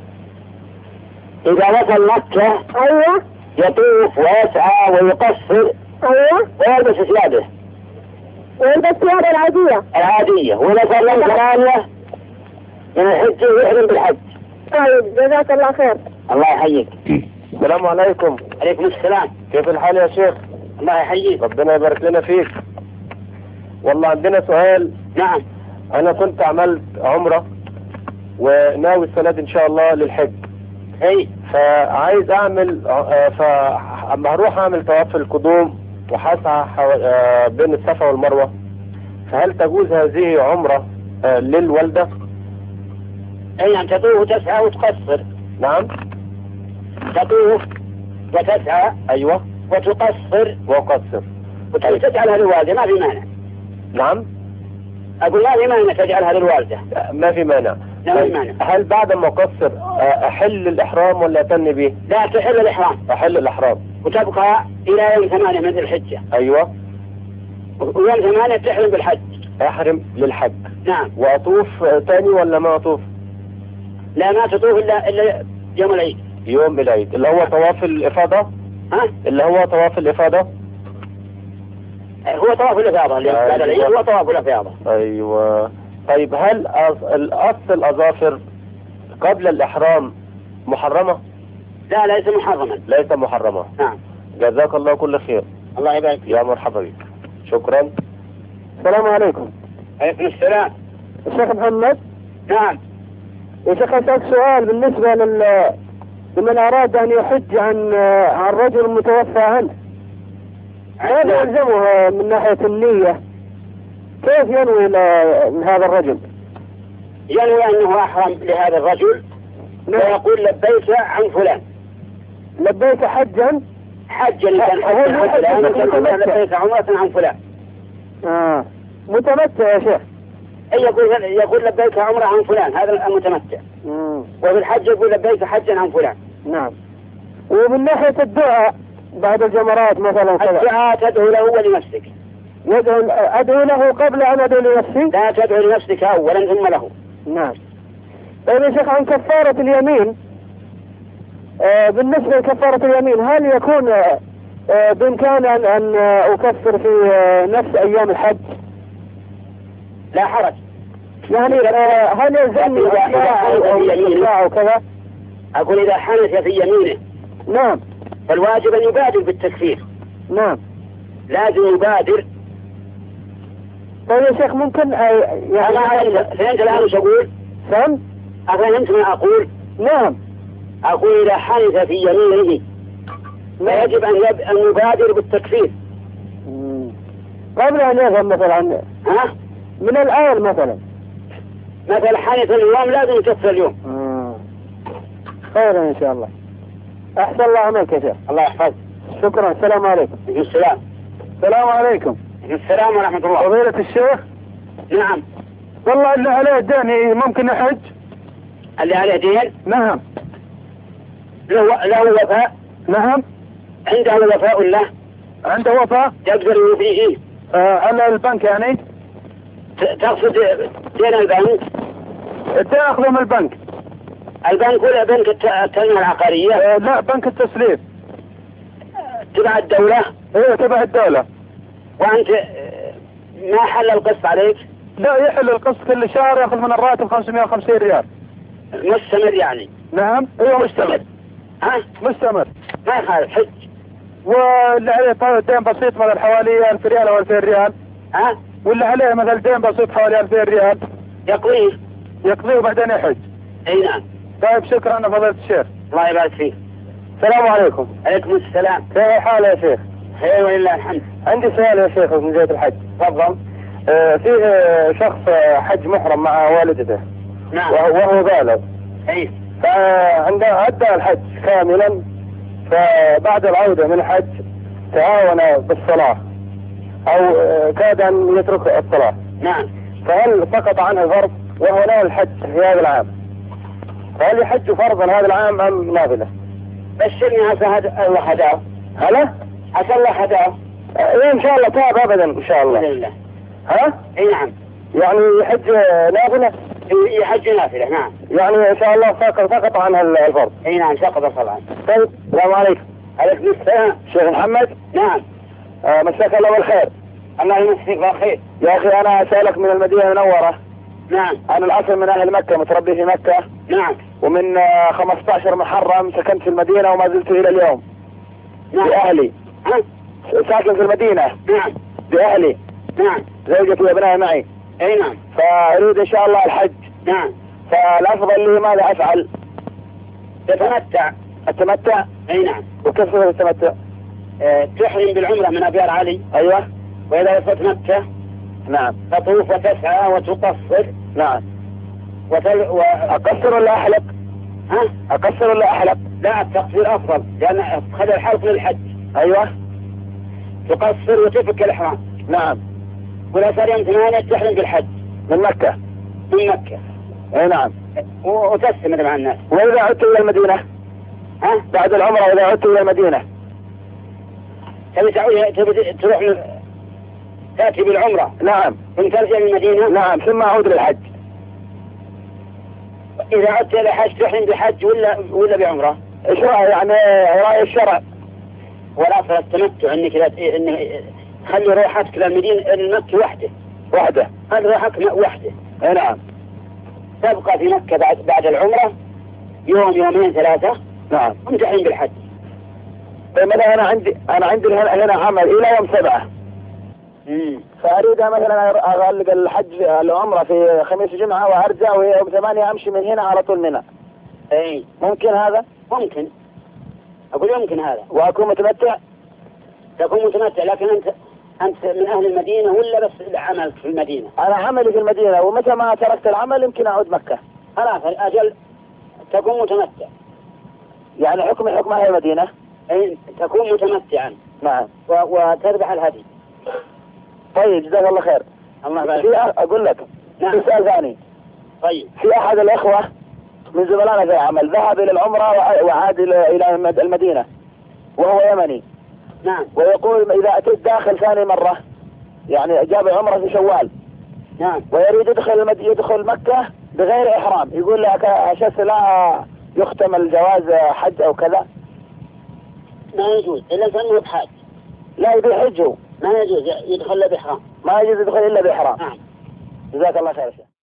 إذا وصل مكة.
أيوه.
يطوف ويسعى ويقصر.
ايوه.
ويلبس ثيابه.
ويلبس ثيابه العادية.
العادية. وإذا صار له ثمانية من الحج يحرم بالحج.
طيب جزاك الله خير.
الله يحييك.
السلام عليكم.
عليكم السلام.
كيف الحال يا شيخ؟
الله يحييك.
ربنا يبارك لنا فيك. والله عندنا سؤال.
نعم.
أنا كنت عملت عمرة وناوي السنة دي إن شاء الله للحج.
أي.
فعايز أعمل فأما هروح أعمل طواف القدوم وحسعى بين الصفا والمروة، فهل تجوز هذه عمرة للوالدة؟
أي نعم تطوف وتسعى وتقصر.
نعم.
تطوف وتسعى.
أيوة.
وتقصر.
وقصر.
وتجعلها للوالدة ما في مانع.
نعم.
أقول ما في مانع تجعلها للوالدة.
ما في مانع.
لا في مانع.
هل بعد ما أقصر أحل الإحرام ولا أتني به؟
لا تحل الإحرام.
أحل الإحرام.
وتبقى إلى يوم ثمانية من ذي الحجة.
أيوة.
ويوم ثمانية تحرم بالحج.
أحرم للحج.
نعم.
وأطوف تاني ولا ما أطوف؟
لا ما تطوف إلا إلا يوم العيد.
يوم العيد اللي هو طواف الإفاضة؟
ها؟
اللي هو طواف الإفاضة؟
هو طواف الإفاضة اللي بعد العيد هو طواف الإفاضة.
أيوة. طيب هل القص الأظافر قبل الإحرام محرمة؟
لا ليس محرما.
ليس محرمة.
نعم.
جزاك الله كل خير.
الله يبارك فيك.
يا مرحبا بك. شكرا. السلام عليكم.
عليكم السلام.
الشيخ محمد.
نعم.
يا شيخ أسألك سؤال بالنسبة لل لمن أراد أن يحج عن عن رجل متوفى عنه، ماذا يلزمه من ناحية النية؟ كيف ينوي لهذا الرجل؟
ينوي أنه أحرم لهذا الرجل ويقول لبيك عن فلان.
لبيك حجا؟
حجا لكان حجا عن فلان لبيك عمرة عن فلان.
آه متمتع يا شيخ.
أي يقول يقول لبيك عمرة عن فلان هذا المتمتع.
مم.
وفي الحج يقول لبيك حجا عن فلان.
نعم. ومن ناحية الدعاء بعد الجمرات مثلا
الدعاء تدعو له ولنفسك.
يدعو أدعو له قبل أن أدعو لنفسي؟
لا تدعو لنفسك أولا ثم له.
نعم. طيب يا شيخ عن كفارة اليمين، آه بالنسبة لكفارة اليمين هل يكون آه بإمكان أن, أن أكفر في آه نفس أيام الحج؟
لا حرج.
يعني آه هل يلزمني أشياء أو كذا؟
أقول إذا حنث في يمينه.
نعم.
فالواجب أن يبادر بالتكفير.
نعم.
لازم يبادر.
طيب يا شيخ ممكن آه
يعني فهمت الآن وش أقول؟
فهمت؟
أفهمت ما أقول؟
نعم.
أقول إذا حنث في يمينه فيجب أن, يب... أن يبادر بالتكفير. قبل أن يفهم مثلا
ها؟
من الآن مثلا
مثلا حانث اليوم لازم يكفر اليوم.
آه. خير إن شاء الله. أحسن الله عملك يا شيخ.
الله يحفظك.
شكرا. السلام عليكم.
السلام.
السلام عليكم.
السلام ورحمة الله.
فضيلة الشيخ.
نعم.
والله اللي عليه دين ممكن يحج.
اللي عليه دين؟
نعم.
له له وفاء؟
نعم.
عنده وفاء له؟
عنده وفاء؟
يقدر يوفيه؟
آه على البنك يعني؟
تقصد دين البنك؟
تأخذه من البنك.
البنك ولا بنك التنمية العقارية؟
آه لا بنك التسليف.
تبع الدولة؟
ايه تبع الدولة.
وأنت ما حل القسط عليك؟
لا يحل القسط كل شهر ياخذ من الراتب خمسمائة وخمسين ريال.
مستمر يعني؟
نعم ايوه مستمر.
ها؟
مستمر.
ما يخالف حج.
واللي عليه طيب دين بسيط مثلا حوالي ألف ريال او ألفين ريال.
ها؟
واللي عليه مثلا دين بسيط حوالي ألفين ريال.
يقضيه؟
يقضيه وبعدين يحج.
اي نعم.
طيب شكرا فضيلة الشيخ.
الله يبارك فيك.
السلام عليكم.
عليكم السلام.
كيف حالك يا شيخ؟
خير ولله الحمد.
عندي سؤال يا شيخ من جهة الحج.
تفضل.
آه فيه آه شخص آه حج محرم مع والدته.
نعم.
وهو, وهو بالغ.
اي.
فعندما أدى الحج كاملا فبعد العودة من الحج تعاون بالصلاة أو آه كاد أن يترك الصلاة.
نعم.
فهل سقط عنه الفرض وهو ناوي الحج في هذا العام؟ فهل يحج فرضا هذا العام أم نافلة؟
بشرني عسى هذا الله هداه.
هلا؟
عسى الله هداه.
إيه إن شاء الله تاب أبدا إن شاء الله.
بإذن الله.
ها؟
اي نعم.
يعني يحج نافلة؟
يحج نافلة نعم.
يعني إن شاء الله سقط سقط عنها الفرض.
اي نعم سقط طبعا.
طيب السلام عليكم.
عليكم السلام.
شيخ محمد.
نعم.
آه مساك الله بالخير.
الله يمسيك بالخير.
يا أخي أنا أسألك من المدينة المنورة.
نعم.
أنا الأصل من أهل مكة متربي في مكة.
نعم.
ومن آه خمسة عشر محرم سكنت في المدينة وما زلت إلى اليوم.
نعم.
بأهلي.
ها؟
ساكن في المدينة.
نعم.
بأهلي.
نعم.
زوجتي وابنائي معي.
اي نعم.
فأريد إن شاء الله الحج.
نعم.
فالأفضل لي ماذا أفعل؟
تتمتع.
التمتع؟
اي نعم.
وكيف صفة التمتع؟
اه تحرم بالعمرة من أبيار علي.
أيوة.
وإذا وصلت مكة.
نعم.
تطوف وتسعى وتقصر.
نعم.
وتل... و...
أقصر ولا أحلق؟
ها؟
أقصر ولا أحلق؟
لا التقصير أفضل لأن خلي الحلق للحج.
أيوة.
تقصر وتفك الإحرام.
نعم.
ولا صار يوم ثمانية تحرم بالحج.
من مكة.
من مكة.
أي نعم.
و... وتستمر مع الناس.
وإذا عدت إلى المدينة؟
ها؟
بعد العمرة إذا عدت إلى المدينة؟
تبي تعود تبي تروح من... تأتي بالعمرة.
نعم.
ثم ترجع من المدينة.
نعم ثم أعود للحج.
إذا عدت إلى الحج تحرم بحج ولا ولا بعمرة؟
إيش رأي يعني رأي الشرع؟
ولا أصل التمتع إنك لا إنك خلي روحتك للمدينة المكة وحده.
وحده.
خلي روحك وحده.
أي نعم.
تبقى في مكة بعد بعد العمرة يوم يومين ثلاثة.
نعم.
ثم تحرم بالحج.
طيب مثلا أنا عندي أنا عندي هنا هنا عمل إلى يوم سبعة.
امم.
فأريد مثلا أغلق الحج العمرة في خميس وجمعة وأرجع ويوم ثمانية أمشي من هنا على طول منى.
اي.
ممكن هذا؟
ممكن. أقول يمكن هذا.
وأكون متمتع؟
تكون متمتع لكن أنت أنت من أهل المدينة ولا بس عملك في المدينة؟
أنا عملي في المدينة ومتى ما تركت العمل يمكن أعود مكة.
خلاص أجل تكون متمتع.
يعني حكم حكم أهل المدينة؟
أي تكون متمتعا.
نعم.
و... وتذبح الهدي.
طيب جزاك الله خير.
الله يبارك.
في أ... أقول لك.
نعم.
في سؤال ثاني.
طيب.
في أحد الإخوة من زملائنا في العمل ذهب إلى العمرة وعاد إلى المدينة وهو يمني.
نعم.
ويقول إذا أتيت داخل ثاني مرة يعني جاب عمرة في شوال.
نعم.
ويريد يدخل المد... يدخل مكة بغير إحرام يقول لك أشخاص لا يختم الجواز حج أو كذا.
ما يجوز إلا كأنه بحاج.
لا يبي حج هو.
ما يجوز يدخل إلا بإحرام.
ما يجوز يدخل إلا بإحرام.
نعم.
جزاك الله خير.